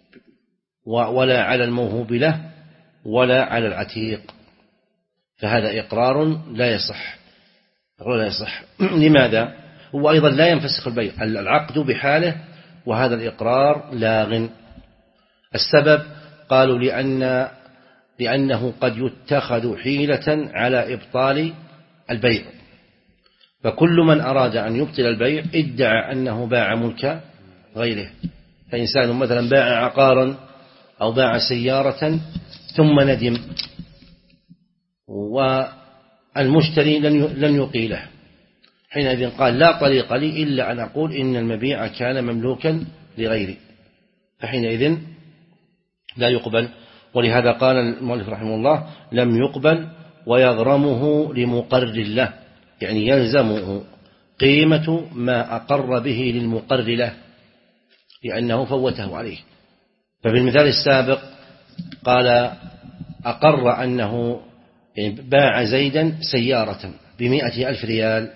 Speaker 2: ولا على الموهوب له ولا على العتيق، فهذا إقرار لا يصح لا يصح. لماذا؟ هو أيضا لا ينفسخ البيع، العقد بحاله وهذا الإقرار لاغ. السبب قالوا لأن لأنه قد يتخذ حيلة على إبطال البيع، فكل من أراد أن يبطل البيع ادعى أنه باع ملك غيره. فإنسان مثلا باع عقارا أو باع سيارة ثم ندم والمشتري لن يقيله، حينئذ قال: لا طريق لي إلا أن أقول إن المبيع كان مملوكا لغيري، فحينئذ لا يقبل. ولهذا قال المؤلف رحمه الله: لم يقبل ويغرمه لمقر له، يعني يلزمه قيمة ما أقر به للمقر له لأنه فوته عليه. ففي المثال السابق قال: أقر أنه باع زيدا سيارة بمئة ألف ريال،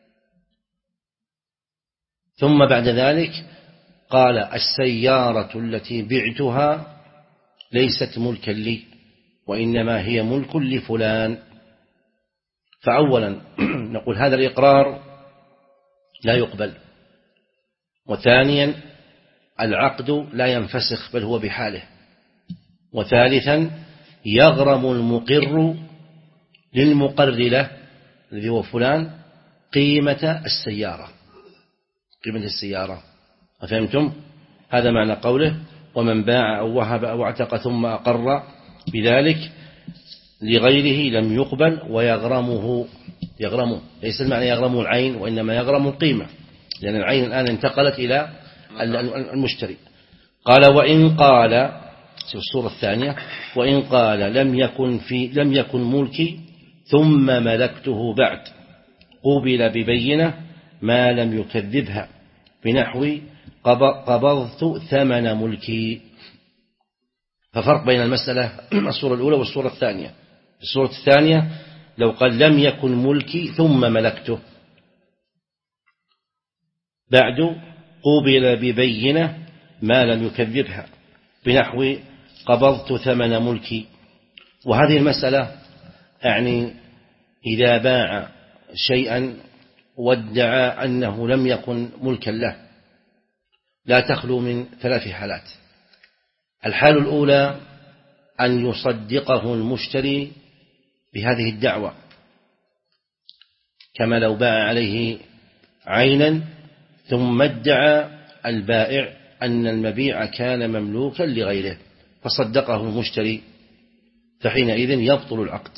Speaker 2: ثم بعد ذلك قال: السيارة التي بعتها ليست ملكا لي وإنما هي ملك لفلان. فأولا نقول هذا الإقرار لا يقبل، وثانيا العقد لا ينفسخ بل هو بحاله، وثالثا يغرم المقر للمقر له الذي هو فلان قيمة السيارة قيمة السيارة. أفهمتم؟ هذا معنى قوله: ومن باع أو وهب أو اعتق ثم أقر بذلك لغيره لم يقبل ويغرمه. يغرمه ليس المعنى يغرمه العين، وإنما يغرم القيمة، لأن العين الآن انتقلت إلى المشتري. قال: وإن قال في الصورة الثانية: وإن قال لم يكن في لم يكن ملكي ثم ملكته بعد قوبل ببينة ما لم يكذبها بنحو قبضت ثمن ملكي. ففرق بين المسألة الصورة الأولى والصورة الثانية. الصورة الثانية لو قال لم يكن ملكي ثم ملكته، بعد قوبل ببينة ما لم يكذبها، بنحو قبضت ثمن ملكي. وهذه المسألة يعني إذا باع شيئا وادعى أنه لم يكن ملكا له لا تخلو من ثلاث حالات. الحال الأولى أن يصدقه المشتري بهذه الدعوة، كما لو باع عليه عينا ثم ادعى البائع أن المبيع كان مملوكا لغيره فصدقه المشتري، فحينئذ يبطل العقد،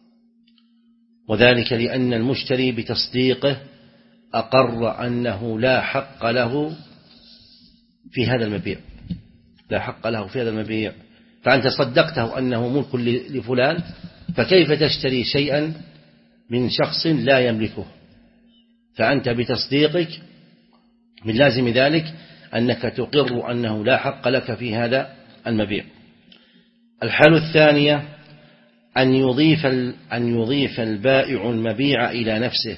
Speaker 2: وذلك لأن المشتري بتصديقه أقر أنه لا حق له في هذا المبيع، لا حق له في هذا المبيع. فأنت صدقته أنه ملك لفلان، فكيف تشتري شيئا من شخص لا يملكه؟ فأنت بتصديقك من لازم ذلك أنك تقر أنه لا حق لك في هذا المبيع. الحالة الثانية أن يضيف أن يضيف البائع المبيع إلى نفسه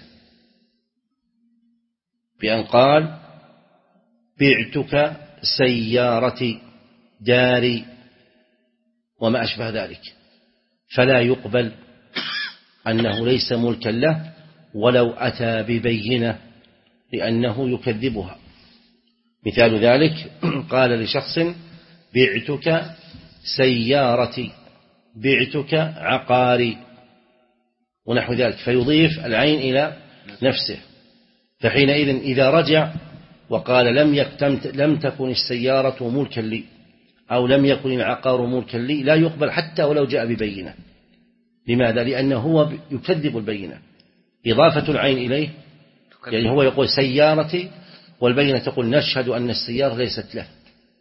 Speaker 2: بأن قال بعتك سيارتي داري وما أشبه ذلك، فلا يقبل أنه ليس ملكا له ولو أتى ببينة لأنه يكذبها. مثال ذلك قال لشخص بعتك سيارتي، بعتك عقاري ونحو ذلك، فيضيف العين إلى نفسه. فحينئذ إذا رجع وقال لم لم تكن السيارة ملكا لي أو لم يكن العقار ملكا لي لا يقبل حتى ولو جاء ببينة. لماذا؟ لأنه هو يكذب البينة. إضافة العين إليه يعني هو يقول سيارتي والبينة تقول نشهد أن السيارة ليست له.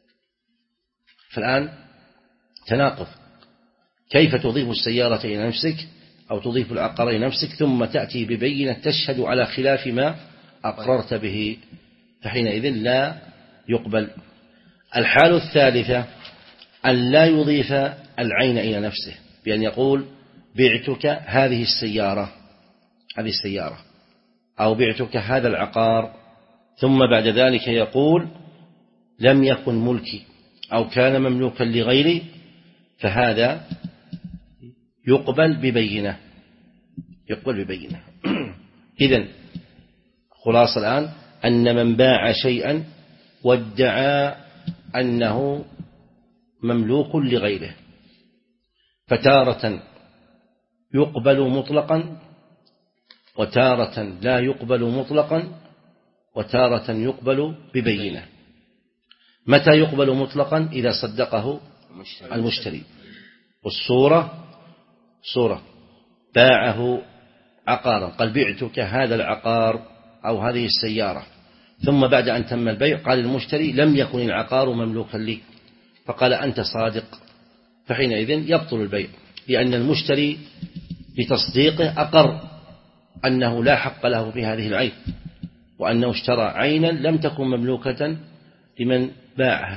Speaker 2: فالآن تناقض، كيف تضيف السيارة إلى نفسك أو تضيف العقار إلى نفسك ثم تأتي ببينة تشهد على خلاف ما أقررت به؟ فحينئذ لا يقبل. الحالة الثالثة أن لا يضيف العين إلى نفسه بأن يقول بعتك هذه السيارة هذه السيارة أو بعتك هذا العقار، ثم بعد ذلك يقول لم يكن ملكي أو كان مملوكا لغيري، فهذا يقبل ببينة يقبل ببينة. إذن خلاص الآن أن من باع شيئا وادعى أنه مملوك لغيره فتارة يقبل مطلقا وتارة لا يقبل مطلقا وتارة يقبل ببينة. متى يقبل مطلقا؟ إذا صدقه المشتري. والصورة صورة باعه عقارا، قال بعتك هذا العقار أو هذه السيارة، ثم بعد أن تم البيع قال المشتري لم يكن العقار مملوكا لي، فقال أنت صادق، فحينئذ يبطل البيع، لأن المشتري بتصديقه أقر أنه لا حق له في هذه العين، وأنه اشترى عينا لم تكن مملوكة لمن باعها،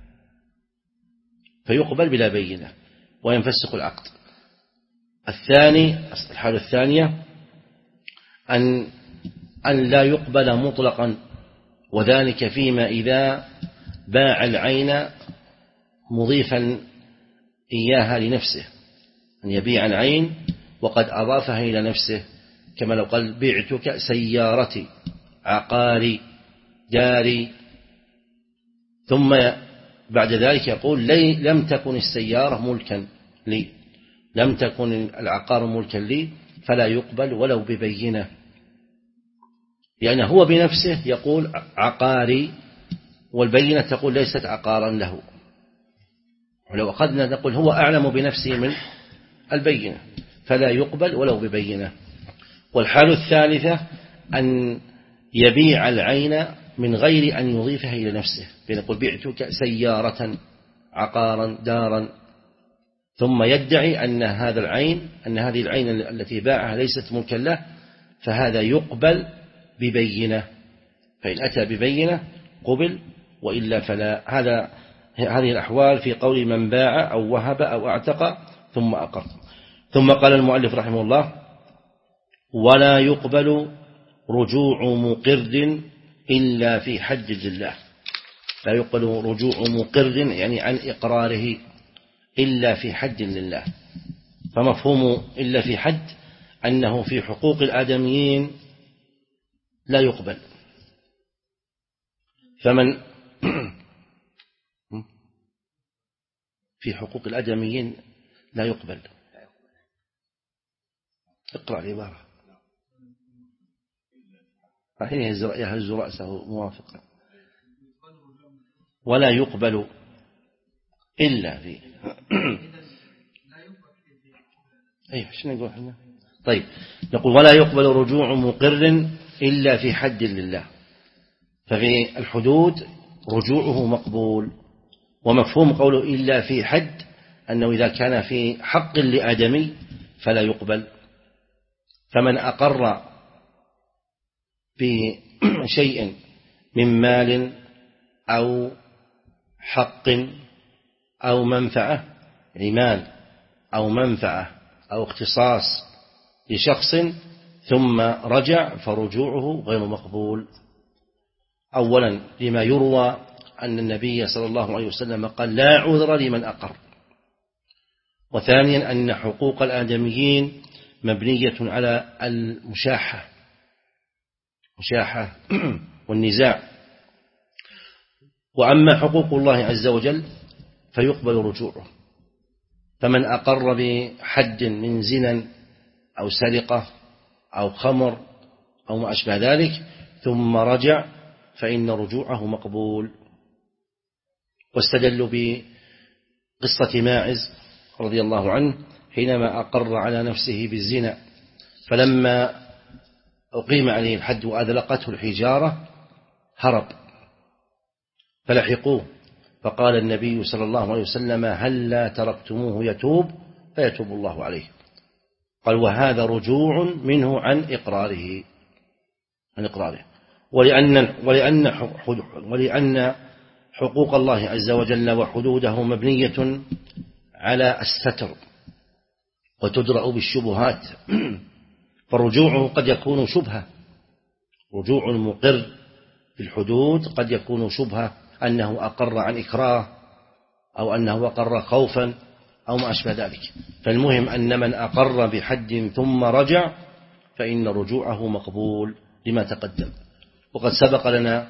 Speaker 2: فيقبل بلا بينة وينفسخ العقد. الثاني الحالة الثانية أن أن لا يقبل مطلقا، وذلك فيما إذا باع العين مضيفا إياها لنفسه، أن يبيع العين وقد أضافها إلى نفسه، كما لو قال بعتك سيارتي عقاري داري، ثم بعد ذلك يقول لي لم تكن السيارة ملكا لي، لم تكن العقار ملكا لي، فلا يقبل ولو ببينة، لأنه هو بنفسه يقول عقاري والبينة تقول ليست عقارا له، ولو أخذنا نقول هو أعلم بنفسه من البينة، فلا يقبل ولو ببينة. والحالة الثالثة أن يبيع العين من غير أن يضيفها إلى نفسه، فيقول بعتك سيارة عقارا دارا، ثم يدعي أن هذا العين أن هذه العين التي باعها ليست ملكا له، فهذا يقبل ببينة، فإن أتى ببينة قبل وإلا فلا. هذا هذه الأحوال في قول من باع أو وهب أو اعتق ثم أقر. ثم قال المؤلف رحمه الله: ولا يقبل رجوع مقر إلا في حد لله. لا يقبل رجوع مقر يعني عن إقراره إلا في حد لله. فمفهوم إلا في حد أنه في حقوق الآدميين لا يقبل. فمن في حقوق الآدميين لا يقبل. اقرأ العبارة. الحين يهز رأسه موافقا. ولا يقبل إلا في أي شنو نقول احنا؟ طيب نقول: ولا يقبل رجوع مقر إلا في حد لله. ففي الحدود رجوعه مقبول. ومفهوم قوله إلا في حد أنه إذا كان في حق لآدمي فلا يقبل. فمن أقر بشيء من مال أو حق أو منفعة، يعني مال أو منفعة أو اختصاص لشخص ثم رجع فرجوعه غير مقبول. أولا لما يروى أن النبي صلى الله عليه وسلم قال: لا عذر لمن أقر. وثانيا أن حقوق الآدميين مبنية على المشاحة مشاحة والنزاع. وأما حقوق الله عز وجل فيقبل رجوعه. فمن أقر بحد من زنا أو سرقة أو خمر أو ما أشبه ذلك ثم رجع فإن رجوعه مقبول. واستدلوا بقصة ماعز رضي الله عنه حينما أقر على نفسه بالزنا، فلما أقيم عليه الحد وأذلقته الحجارة هرب فلحقوه، فقال النبي صلى الله عليه وسلم: هل لا تركتموه يتوب فيتوب الله عليه. قال: وهذا رجوع منه عن إقراره عن إقراره ولأن, ولأن, ولأن حقوق الله عز وجل وحدوده مبنية على الستر وتدرأ بالشبهات. فرجوعه قد يكون شبهة. رجوع المقر في الحدود قد يكون شبهة، أنه أقر عن إكراه أو أنه أقر خوفا أو ما أشبه ذلك. فالمهم أن من أقر بحد ثم رجع فإن رجوعه مقبول لما تقدم. وقد سبق لنا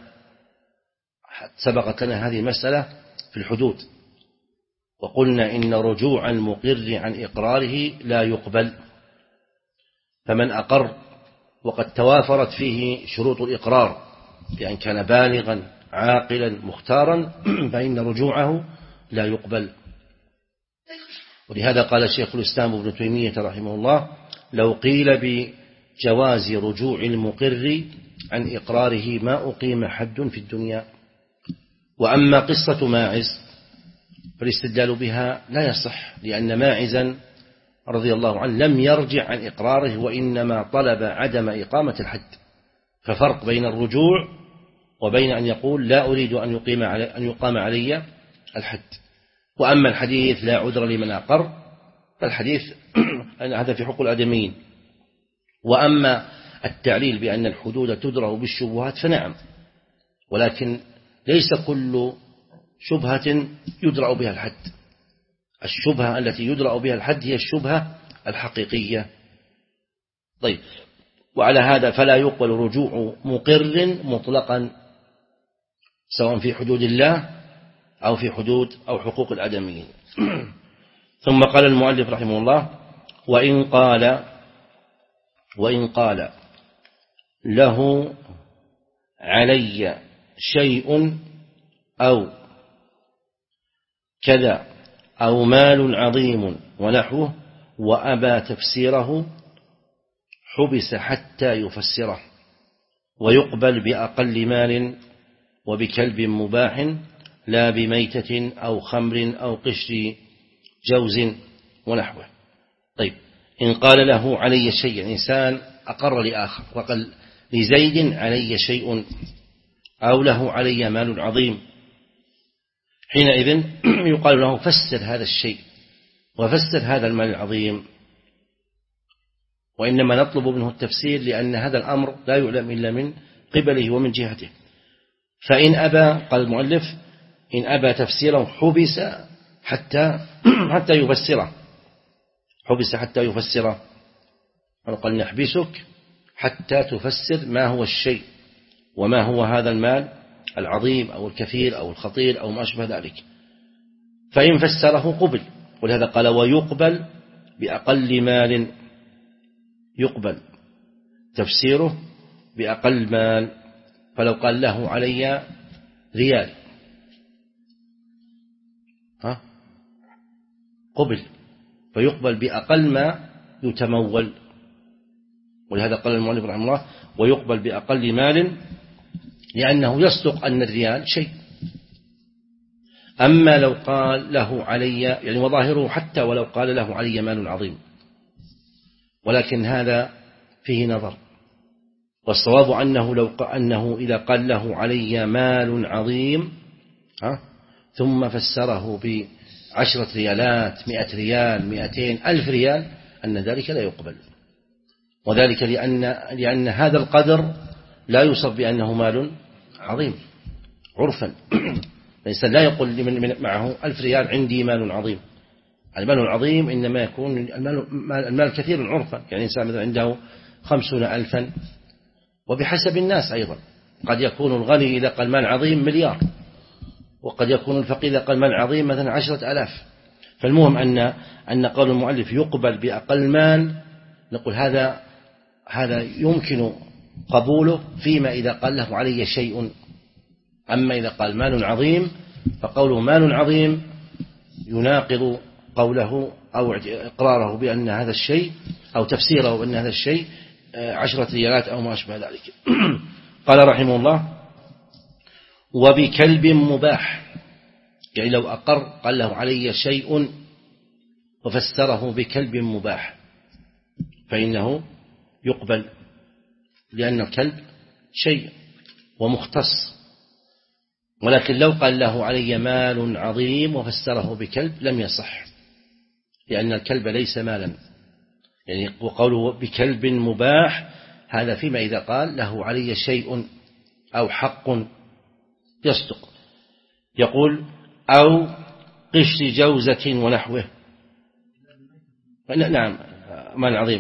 Speaker 2: سبقت لنا هذه المسألة في الحدود، وقلنا إن رجوع المقر عن إقراره لا يقبل. فمن أقر وقد توافرت فيه شروط الإقرار بأن كان بالغا عاقلا مختارا فإن رجوعه لا يقبل. ولهذا قال الشيخ الإسلام ابن تيمية رحمه الله: لو قيل بجواز رجوع المقر عن إقراره ما أقيم حد في الدنيا. وأما قصة ماعز فالاستدلال بها لا يصح، لأن ماعزا رضي الله عنه لم يرجع عن إقراره وإنما طلب عدم إقامة الحد. ففرق بين الرجوع وبين أن يقول: لا أريد أن يقيم علي أن يقام علي الحد. وأما الحديث لا عذر لمن أقر فالحديث هذا في حقوق الآدميين. وأما التعليل بأن الحدود تدرأ بالشبهات فنعم، ولكن ليس كل شبهة يدرأ بها الحد. الشبهة التي يدرأ بها الحد هي الشبهة الحقيقية. طيب، وعلى هذا فلا يقبل رجوع مقر مطلقا سواء في حدود الله أو في حدود أو حقوق الآدميين. ثم قال المؤلف رحمه الله: وإن قال وإن قال له علي شيء أو كذا أو مال عظيم ونحوه وأبى تفسيره حبس حتى يفسره، ويقبل بأقل مال وبكلب مباح لا بميتة أو خمر أو قشر جوز ونحوه. طيب، إن قال له علي شيء، إنسان أقر لآخر وقال لزيد علي شيء أو له علي مال عظيم، حينئذ يقال له: فسر هذا الشيء وفسر هذا المال العظيم. وإنما نطلب منه التفسير لأن هذا الأمر لا يعلم إلا من قبله ومن جهته. فإن أبى، قال المؤلف، إن أبى تفسيره حبس حتى حتى يفسره، حبس حتى يفسره، قال نحبسك حتى تفسر ما هو الشيء وما هو هذا المال العظيم أو الكثير أو الخطير أو ما أشبه ذلك. فإن فسره قبل، ولهذا قال ويقبل بأقل مال، يقبل تفسيره بأقل مال. فلو قال له علي ريال ها قبل، فيقبل بأقل ما يتمول، ولهذا قال المؤلف رحمه الله ويقبل بأقل مال، لأنه يصدق أن الريال شيء. أما لو قال له علي، يعني وظاهره حتى ولو قال له علي مال عظيم، ولكن هذا فيه نظر، والصواب أنه لو أنه إذا قال له علي مال عظيم ها ثم فسره بعشرة ريالات، مئة ريال، مئتين ألف ريال، أن ذلك لا يقبل، وذلك لأن لأن هذا القدر لا يوصف بأنه مال عظيم عرفا. الإنسان لا يقول لمن معه ألف ريال عندي مال عظيم. المال العظيم إنما يكون المال, المال كثير عرفا، يعني إنسان مثلا عنده خمسون ألفا، وبحسب الناس أيضا، قد يكون الغني إذا قال مال عظيم مليار، وقد يكون الفقير إذا قال مال عظيم مثلا عشرة ألاف. فالمهم أن أن قول المؤلف يقبل بأقل مال، نقول هذا هذا يمكن قبوله فيما إذا قال له علي شيء. أما إذا قال مال عظيم فقوله مال عظيم يناقض قوله أو إقراره بأن هذا الشيء أو تفسيره بأن هذا الشيء عشرة ريالات أو ما أشبه ذلك. قال رحمه الله وبكلب مباح، يعني لو أقر قال له علي شيء وفسره بكلب مباح فإنه يقبل، لأن الكلب شيء ومختص. ولكن لو قال له علي مال عظيم وفسره بكلب لم يصح، لأن الكلب ليس مالا. يعني وقوله بكلب مباح هذا فيما إذا قال له علي شيء أو حق يصدق. يقول أو قشر جوزة ونحوه، نعم مال عظيم.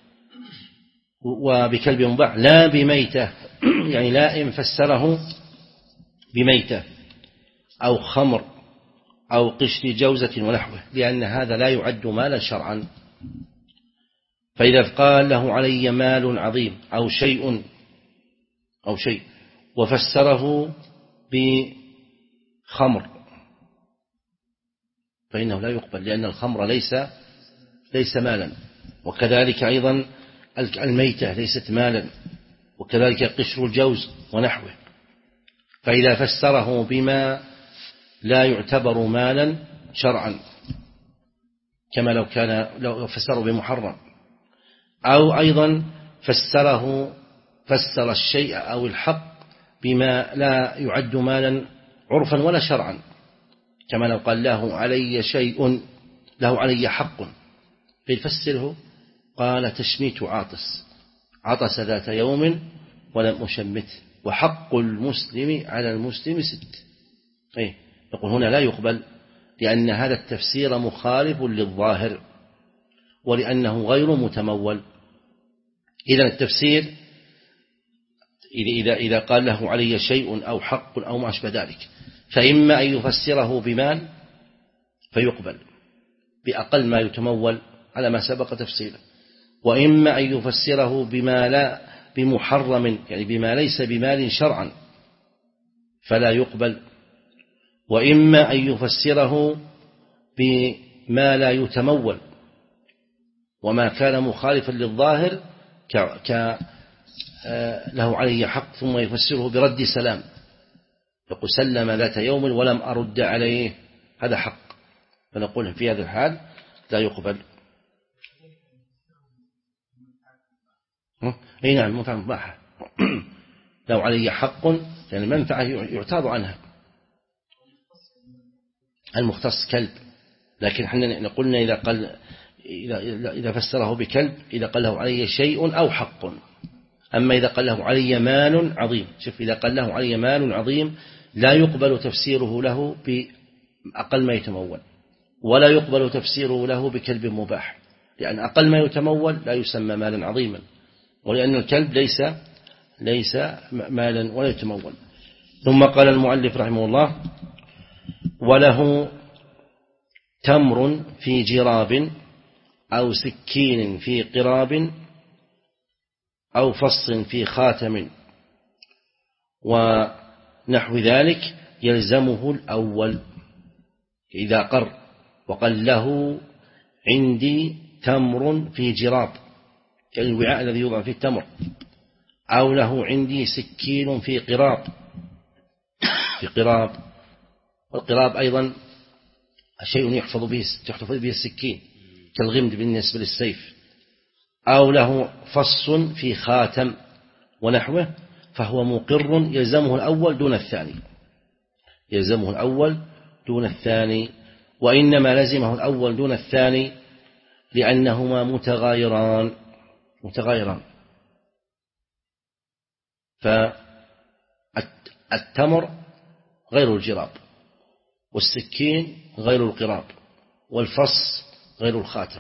Speaker 2: وبكلب مباح لا بميتة، يعني لا إن فسره بميتة أو خمر أو قشر جوزة ونحوه، لأن هذا لا يعد مالا شرعا. فإذا قال له علي مال عظيم أو شيء أو شيء وفسره بخمر فإنه لا يقبل، لأن الخمر ليس ليس مالا، وكذلك أيضا الميتة ليست مالا، وكذلك قشر الجوز ونحوه. فإذا فسره بما لا يعتبر مالا شرعا، كما لو كان لو فسره بمحرم، أو أيضا فسره فسر الشيء أو الحق بما لا يعد مالا عرفا ولا شرعا، كما لو قال له علي شيء، له علي حق، فيفسره قال تشميت عاطس، عطس ذات يوم ولم أشمته، وحق المسلم على المسلم ست. أي يقول هنا لا يقبل، لأن هذا التفسير مخالف للظاهر ولأنه غير متمول. إذا التفسير إذا إذا قال له علي شيء أو حق أو ما أشبه ذلك، فإما أن يفسره بمال فيقبل بأقل ما يتمول على ما سبق تفسيره، وإما أن يفسره بما لا بمحرم، يعني بما ليس بمال شرعا فلا يقبل، وإما أن يفسره بما لا يتمول وما كان مخالفا للظاهر ك له علي حق، ثم يفسره برد سلام، يقول سلم ذات يوم ولم أرد عليه، هذا حق، فنقول في هذا الحال لا يقبل. أي نعم منفعة مباحة. لو علي حق يعني المنفعة يعتاض عنها. المختص كلب، لكن احنا قلنا إذا قال إذا فسره بكلب إذا قال له علي شيء أو حق. أما إذا قال له علي مال عظيم، شوف إذا قال له علي مال عظيم لا يقبل تفسيره له بأقل ما يتمول، ولا يقبل تفسيره له بكلب مباح، لأن أقل ما يتمول لا يسمى مالا عظيما، ولأن الكلب ليس ليس مالا ولا يتمول. ثم قال المؤلف رحمه الله: وله تمر في جراب أو سكين في قراب أو فص في خاتم ونحو ذلك يلزمه الأول إذا قر وقال له عندي تمر في جراب، يعني الوعاء الذي يوضع فيه التمر، أو له عندي سكين في قراب، في قراب، والقراب أيضا شيء يحفظ به تحتفظ به السكين كالغمد بالنسبة للسيف، أو له فص في خاتم ونحوه، فهو مقر يلزمه الأول دون الثاني، يلزمه الأول دون الثاني، وإنما لزمه الأول دون الثاني لأنهما متغايران متغايران فالتمر غير الجراب، والسكين غير القراب، والفص غير الخاتم.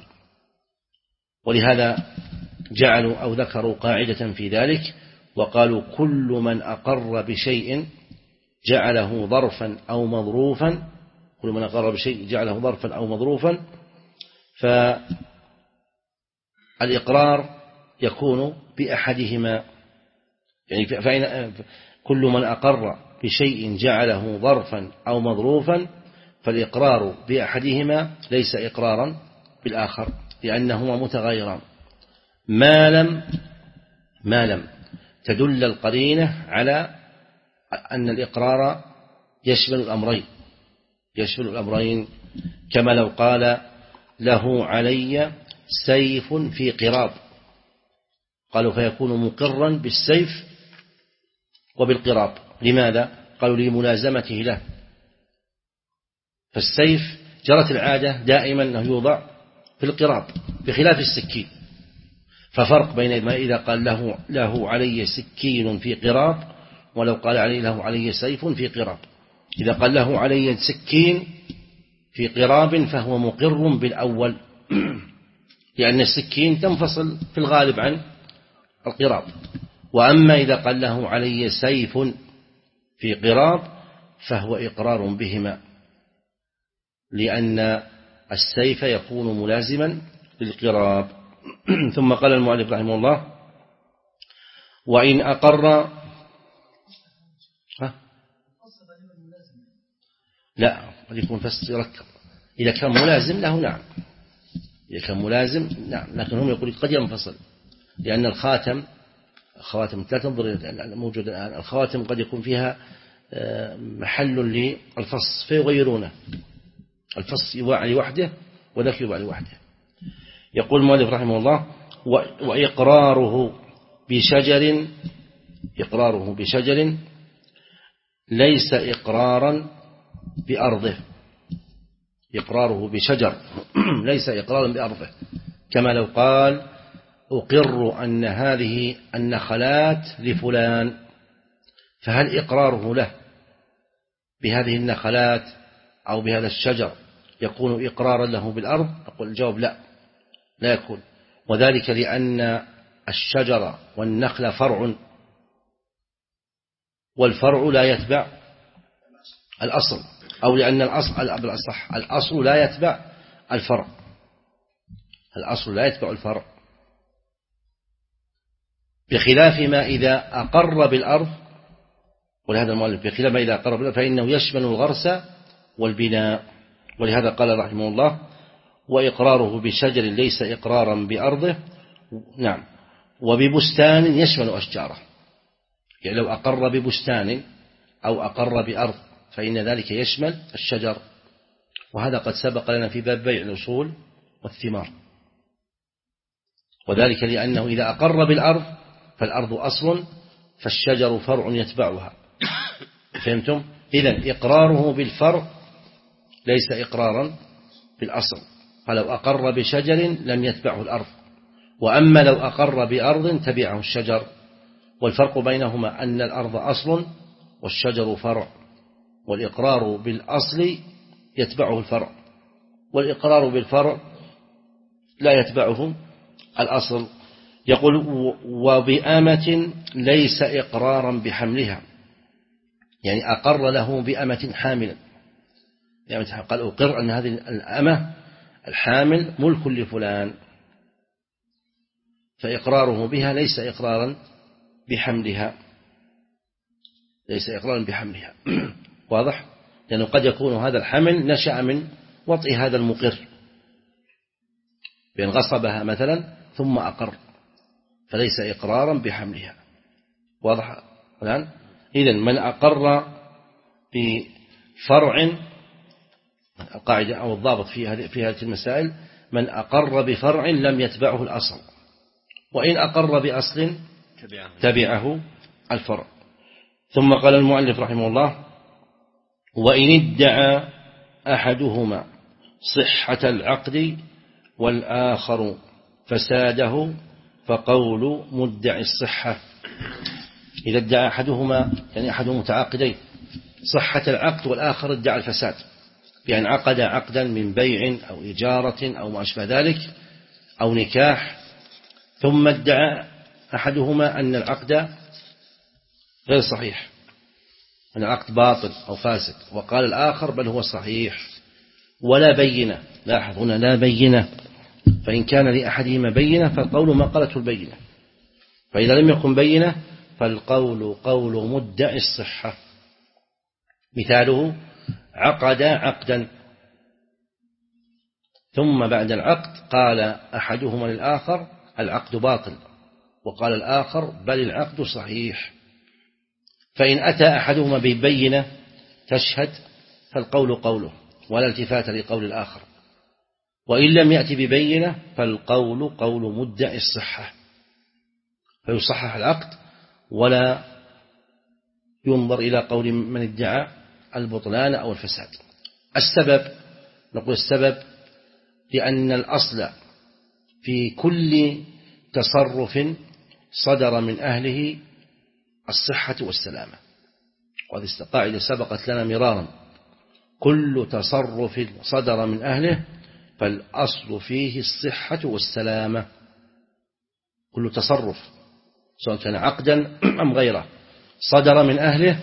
Speaker 2: ولهذا جعلوا أو ذكروا قاعدة في ذلك وقالوا: كل من أقر بشيء جعله ظرفا أو مظروفا، كل من أقر بشيء جعله ظرفا أو مظروفا، فالإقرار يكون بأحدهما، يعني فإن كل من أقر بشيء جعله ظرفا أو مظروفا فالإقرار بأحدهما ليس إقرارا بالآخر لأنهما متغايران، ما لم ما لم تدل القرينة على أن الإقرار يشمل الأمرين يشمل الأمرين كما لو قال له علي سيف في قراب، قالوا فيكون مقرا بالسيف وبالقراب. لماذا؟ قالوا لملازمته له، فالسيف جرت العادة دائما أنه يوضع في القراب بخلاف السكين، ففرق بين ما إذا قال له له علي سكين في قراب ولو قال علي له علي سيف في قراب. إذا قال له علي سكين في قراب فهو مقر بالأول لأن السكين تنفصل في الغالب عن القراب. وأما إذا قال له علي سيف في قراب فهو إقرار بهما لأن السيف يكون ملازما للقراب. ثم قال المؤلف رحمه الله: وإن أقر ها؟ لا قد يكون فس يركب، إذا كان ملازم له نعم، إذا كان ملازم نعم، لكن هم يقول قد ينفصل لأن الخاتم خواتم لا تنظر موجود الآن، الخواتم قد يكون فيها محل للفص فيغيرونه، الفص يباع لوحده وذاك يباع لوحده. يقول المؤلف رحمه الله: وإقراره بشجر إقراره بشجر ليس إقرارا بأرضه، إقراره بشجر ليس إقرارا بأرضه، كما لو قال أقر أن هذه النخلات لفلان، فهل إقراره له بهذه النخلات أو بهذا الشجر يكون إقرارا له بالأرض؟ أقول الجواب لا، لا يكون، وذلك لأن الشجر والنخل فرع، والفرع لا يتبع الأصل، أو لأن الأصل بالأصح الأصل لا يتبع الفرع، الأصل لا يتبع الفرع، بخلاف ما إذا أقر بالأرض. ولهذا المؤلف بخلاف ما إذا أقر بالأرض فإنه يشمل الغرس والبناء. ولهذا قال رحمه الله: وإقراره بشجر ليس إقرارا بأرضه، نعم، وببستان يشمل أشجاره، يعني لو أقر ببستان أو أقر بأرض فإن ذلك يشمل الشجر، وهذا قد سبق لنا في باب بيع الأصول والثمار، وذلك لأنه إذا أقر بالأرض فالأرض أصل فالشجر فرع يتبعها، فهمتم؟ إذن إقراره بالفرع ليس إقرارا بالأصل، فلو أقر بشجر لم يتبعه الأرض، وأما لو أقر بأرض تبعه الشجر. والفرق بينهما أن الأرض أصل والشجر فرع، والإقرار بالأصل يتبعه الفرع، والإقرار بالفرع لا يتبعه الأصل. يقول وبأمة ليس إقرارا بحملها، يعني أقر له بأمة حاملا، يعني قال أقر أن هذه الأمة الحامل ملك لفلان، فإقراره بها ليس إقرارا بحملها، ليس إقرارا بحملها. واضح؟ لأنه قد يكون هذا الحمل نشأ من وطئ هذا المقر، بأن غصبها مثلا ثم أقر، فليس إقرارا بحملها. واضح الآن؟ إذن من أقر بفرع، القاعدة أو الضابط في هذه في هذه المسائل، من أقر بفرع لم يتبعه الأصل، وإن أقر بأصل تبعه الفرع. ثم قال المؤلف رحمه الله: وإن ادعى أحدهما صحة العقد والآخر فساده فقول مدعي الصحة. إذا ادعى أحدهما، يعني أحد متعاقدين، صحة العقد والآخر ادعى الفساد، يعني عقد عقدا من بيع أو إجارة أو ما أشبه ذلك أو نكاح، ثم ادعى أحدهما أن العقد غير صحيح، أن العقد باطل أو فاسد، وقال الآخر بل هو صحيح ولا بينة. لاحظ هنا لا بينة، فإن كان لأحدهما بينة فالقول ما قالته البينة، فإذا لم يكن بينة فالقول قول مدعي الصحة. مثاله: عقد عقدا ثم بعد العقد قال أحدهما للآخر العقد باطل، وقال الآخر بل العقد صحيح، فإن أتى أحدهما ببينة تشهد فالقول قوله ولا التفات لقول الآخر، وإن لم يأتي ببينة فالقول قول مدعي الصحة، فيصحح العقد ولا ينظر إلى قول من ادعى البطلان أو الفساد. السبب، نقول السبب لأن الأصل في كل تصرف صدر من أهله الصحة والسلامة، وهذه قاعدة سبقت لنا مرارا: كل تصرف صدر من أهله فالأصل فيه الصحة والسلامة. كل تصرف سواء كان عقدا أم غيره صدر من أهله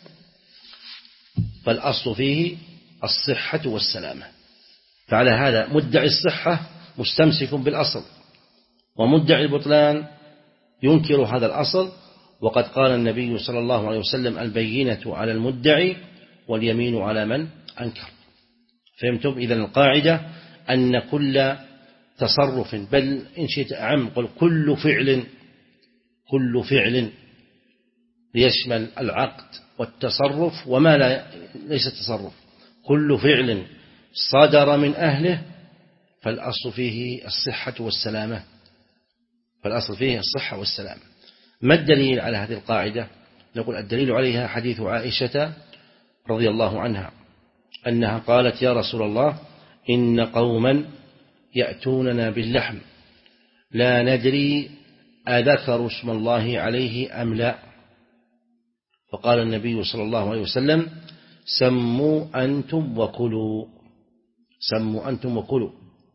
Speaker 2: فالأصل فيه الصحة والسلامة. فعلى هذا مدعي الصحة مستمسك بالأصل، ومدعي البطلان ينكر هذا الأصل، وقد قال النبي صلى الله عليه وسلم: البينة على المدعي واليمين على من أنكر. فهمتم؟ إذن القاعدة أن كل تصرف، بل إن شئت أعم قل كل فعل، كل فعل ليشمل العقد والتصرف وما لا ليس تصرف، كل فعل صدر من أهله فالأصل فيه الصحة والسلامة، فالأصل فيه الصحة والسلامة. ما الدليل على هذه القاعدة؟ نقول الدليل عليها حديث عائشة رضي الله عنها أنها قالت: يا رسول الله، إن قوما يأتوننا باللحم لا ندري أذكر اسم الله عليه أم لا، فقال النبي صلى الله عليه وسلم: سموا أنتم وكلوا، سموا أنتم وكلوا،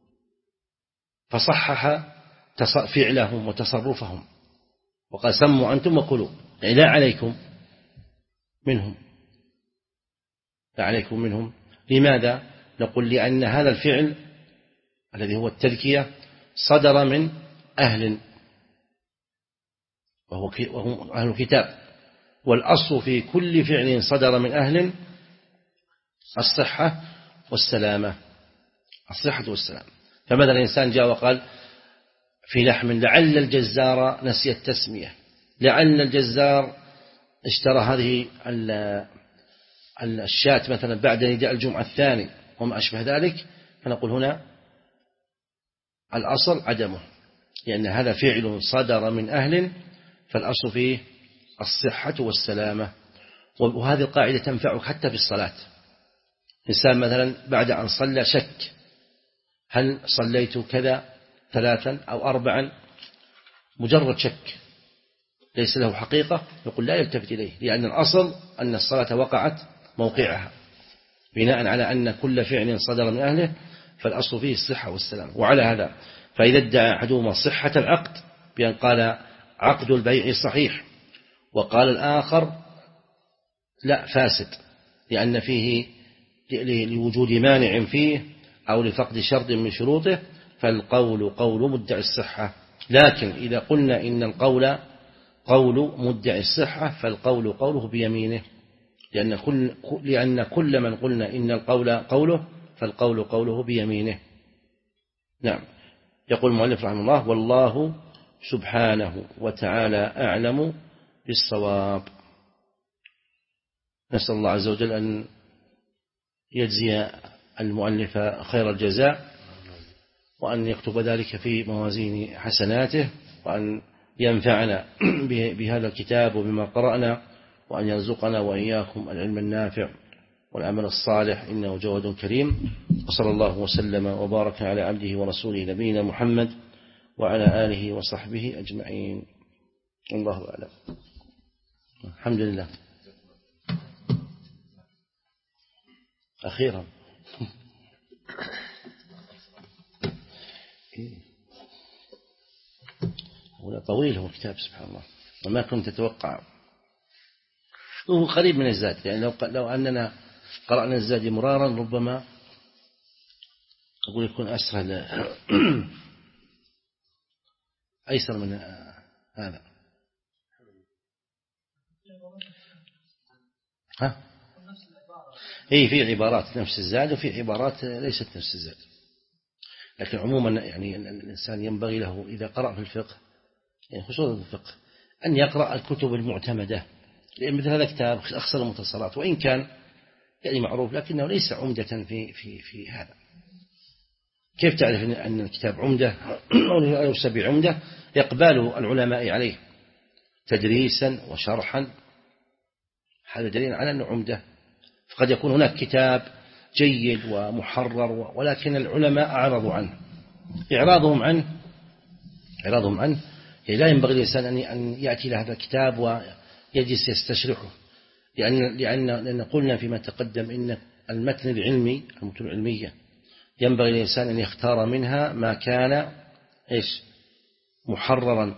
Speaker 2: فصحح فعلهم وتصرفهم وقال: سموا أنتم وكلوا، يعني لا عليكم منهم، لا عليكم منهم. لماذا؟ نقول لأن هذا الفعل الذي هو التذكية صدر من أهل، وهم أهل الكتاب، والأصل في كل فعل صدر من أهل الصحة والسلامة، الصحة والسلامة. فمثلا الإنسان جاء وقال في لحم: لعل الجزار نسي التسمية، لعل الجزار اشترى هذه الشاة مثلا بعد نداء الجمعة الثاني وما أشبه ذلك، فنقول هنا الأصل عدمه، لأن هذا فعل صدر من أهل فالأصل فيه الصحة والسلامة. وهذه القاعدة تنفعك حتى في الصلاة. إنسان مثلا بعد أن صلى شك هل صليت كذا ثلاثا أو أربعا، مجرد شك ليس له حقيقة، يقول لا يلتفت إليه، لأن الأصل أن الصلاة وقعت موقعها بناء على أن كل فعل صدر من أهله فالأصل فيه الصحة والسلام. وعلى هذا فإذا ادعى أحدهما صحة العقد بأن قال عقد البيع صحيح وقال الآخر لا فاسد لأن فيه لوجود مانع فيه أو لفقد شرط من شروطه، فالقول قول مدعي الصحة. لكن إذا قلنا إن القول قول مدعي الصحة فالقول قوله بيمينه، لأن كل, لأن كل من قلنا إن القول قوله فالقول قوله بيمينه. نعم. يقول المؤلف رحمه الله: والله سبحانه وتعالى أعلم بالصواب. نسأل الله عز وجل أن يجزي المؤلف خير الجزاء، وأن يكتب ذلك في موازين حسناته، وأن ينفعنا بهذا الكتاب وبما قرأنا، وأن يرزقنا وإياكم العلم النافع والعمل الصالح، إنه جواد كريم. وصلى الله وسلم وبارك على عبده ورسوله نبينا محمد وعلى آله وصحبه أجمعين. الله أعلم. الحمد لله. أخيرا هو طويل هو الكتاب سبحان الله، وما كنت أتوقع. هو قريب من الزاد، يعني لو لو أننا قرأنا الزاد مرارا ربما أقول يكون أسهل أيسر من هذا. ها؟ إيه في عبارات نفس الزاد وفي عبارات ليست نفس الزاد، لكن عموما يعني الإنسان ينبغي له إذا قرأ في الفقه، يعني خصوصا في الفقه، أن يقرأ الكتب المعتمدة، لأن مثل هذا كتاب أخصر المتصلات وإن كان يعني معروف لكنه ليس عمدة في في في هذا. كيف تعرف أن الكتاب عمدة أو ليس بعمدة؟ يقبال العلماء عليه تدريسا وشرحا، هذا دليل على أنه عمدة. فقد يكون هناك كتاب جيد ومحرر ولكن العلماء أعرضوا عنه. إعراضهم عنه إعراضهم عنه يعني لا ينبغي الإنسان أن يأتي لهذا الكتاب ويجلس يستشرحه، لأن لأن لأن قلنا فيما تقدم إن المتن العلمي المتن العلمية ينبغي الإنسان أن يختار منها ما كان إيش محررا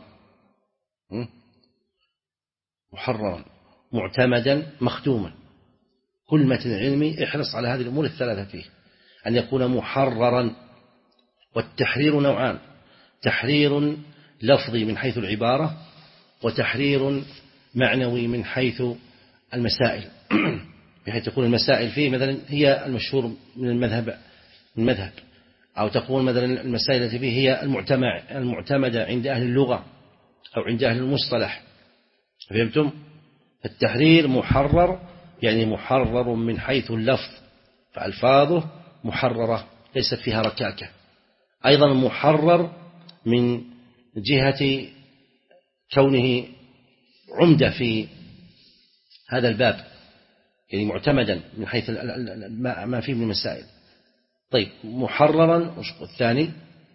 Speaker 2: محررا معتمدا مختوما. كل متن علمي احرص على هذه الأمور الثلاثة فيه، أن يكون محررا. والتحرير نوعان: تحرير لفظي من حيث العبارة، وتحرير معنوي من حيث المسائل، بحيث تكون المسائل فيه مثلا هي المشهور من المذهب المذهب أو تكون مثلا المسائل التي فيه هي المعتمدة عند أهل اللغة أو عند أهل المصطلح. فهمتم؟ التحرير محرر يعني محرر من حيث اللفظ، فألفاظه محررة ليست فيها ركاكة. أيضا محرر من جهة كونه عمدة في هذا الباب، يعني معتمدا من حيث ما فيه من المسائل. طيب محررا الثاني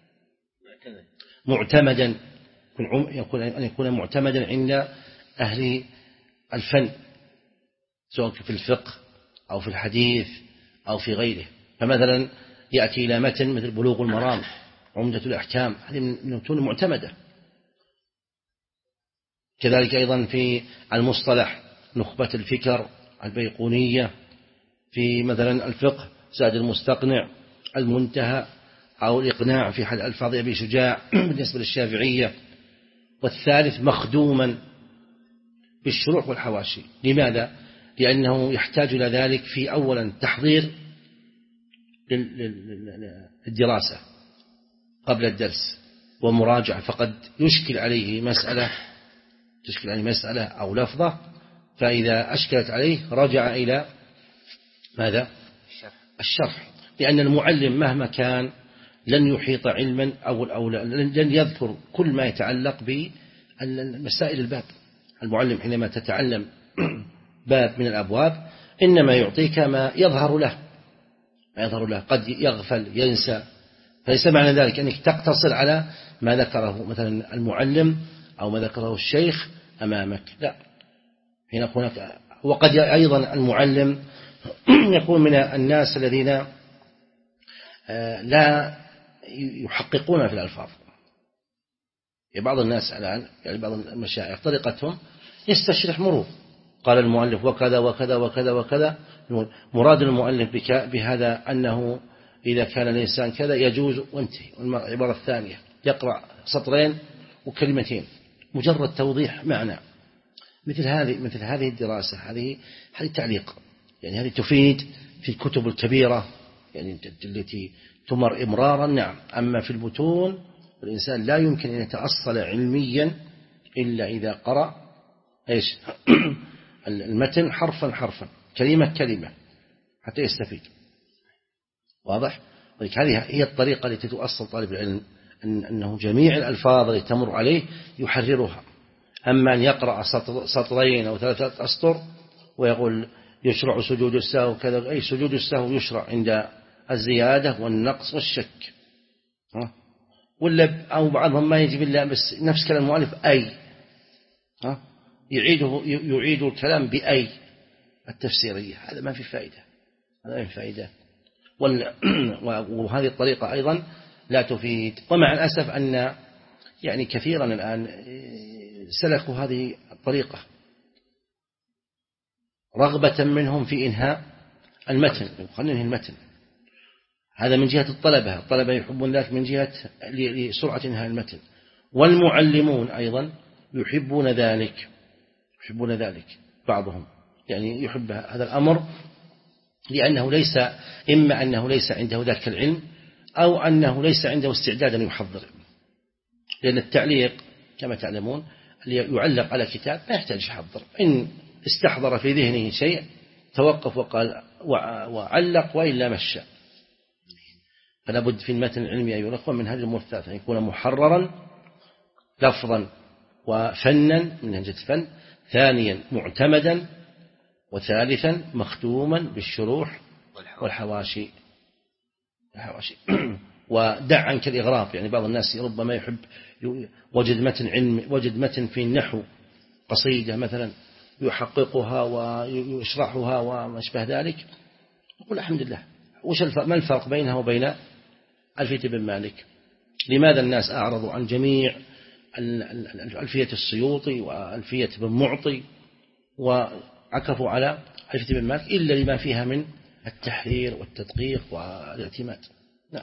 Speaker 2: معتمدا، يكون أن يكون معتمدا عند أهل الفن سواء في الفقه أو في الحديث أو في غيره. فمثلا يأتي إلى متن مثل بلوغ المرام عمدة الأحكام، هذه من المتون المعتمدة. كذلك أيضا في المصطلح نخبة الفكر البيقونية، في مثلا الفقه زاد المستقنع المنتهى أو الإقناع في حل ألفاظ أبي شجاع بالنسبة للشافعية. والثالث مخدوما بالشروح والحواشي. لماذا؟ لأنه يحتاج إلى ذلك في أولا تحضير الدراسة قبل الدرس ومراجعة، فقد يشكل عليه مسألة تشكل عليه مسألة أو لفظة، فإذا أشكلت عليه رجع إلى ماذا؟ الشرح. لأن المعلم مهما كان لن يحيط علما أو أو لن يذكر كل ما يتعلق بالمسائل الباب. المعلم حينما تتعلم باب من الأبواب إنما يعطيك ما يظهر له ما يظهر له قد يغفل ينسى فليس معنى ذلك أنك تقتصر على ما ذكره مثلا المعلم أو ما ذكره الشيخ أمامك، لا، هنا هناك. وقد أيضا المعلم يكون من الناس الذين لا يحققون في الألفاظ. يعني بعض الناس الآن، يعني بعض المشايخ طريقتهم يستشرح مرور، قال المؤلف وكذا وكذا وكذا وكذا. مراد المؤلف بهذا أنه إذا كان الإنسان كذا يجوز وانتهي. العبارة الثانية يقرأ سطرين وكلمتين مجرد توضيح معنى. مثل هذه مثل هذه الدراسة، هذه هذه تعليق، يعني هذه تفيد في الكتب الكبيرة يعني التي تمر إمرارا، نعم. أما في المتون الإنسان لا يمكن أن يتأصل علميا إلا إذا قرأ إيش المتن حرفا حرفا، كلمة كلمة، حتى يستفيد. واضح؟ هذه هي الطريقة التي تؤصل طالب العلم، أن أنه جميع الألفاظ التي تمر عليه يحررها. أما أن يقرأ سطرين أو ثلاثة أسطر ويقول يشرع سجود السهو كذا، أي سجود السهو يشرع عند الزيادة والنقص والشك، ها؟ ولا أو بعضهم ما يجب إلا بس نفس كلام المؤلف أي، ها؟ يعيده يعيد الكلام بأي التفسيرية، هذا ما في فائدة، هذا ما في فائدة. وهذه الطريقة أيضا لا تفيد. ومع الأسف أن يعني كثيرا الآن سلكوا هذه الطريقة رغبة منهم في إنهاء المتن، خلينا ننهي المتن. هذا من جهة الطلبة، الطلبة يحبون ذلك من جهة لسرعة إنهاء المتن، والمعلمون أيضا يحبون ذلك، يحبون ذلك بعضهم يعني يحب هذا الأمر، لأنه ليس إما أنه ليس عنده ذلك العلم أو أنه ليس عنده استعداد أن يحضر. لأن التعليق كما تعلمون اللي يعلق على كتاب ما يحتاج يحضر، إن استحضر في ذهنه شيء توقف وقال وعلق وإلا مشى. فلا بد في المتن العلمي أيها الأخوة من هذه الأمور الثلاثة، أن يكون محررا لفظا وفنا من نهج الفن، ثانيا معتمدا، وثالثا مختوما بالشروح والحواشي الحواشي ودع عنك الإغراض. يعني بعض الناس ربما يحب وجد متن علم، وجد متن في النحو قصيدة مثلا يحققها ويشرحها وما أشبه ذلك، يقول الحمد لله، وش ما الفرق بينها وبين ألفية بن مالك؟ لماذا الناس أعرضوا عن جميع ألفية السيوطي وألفية بن معطي وعكفوا على ألفية بن مالك إلا لما فيها من التحرير والتدقيق والاعتماد؟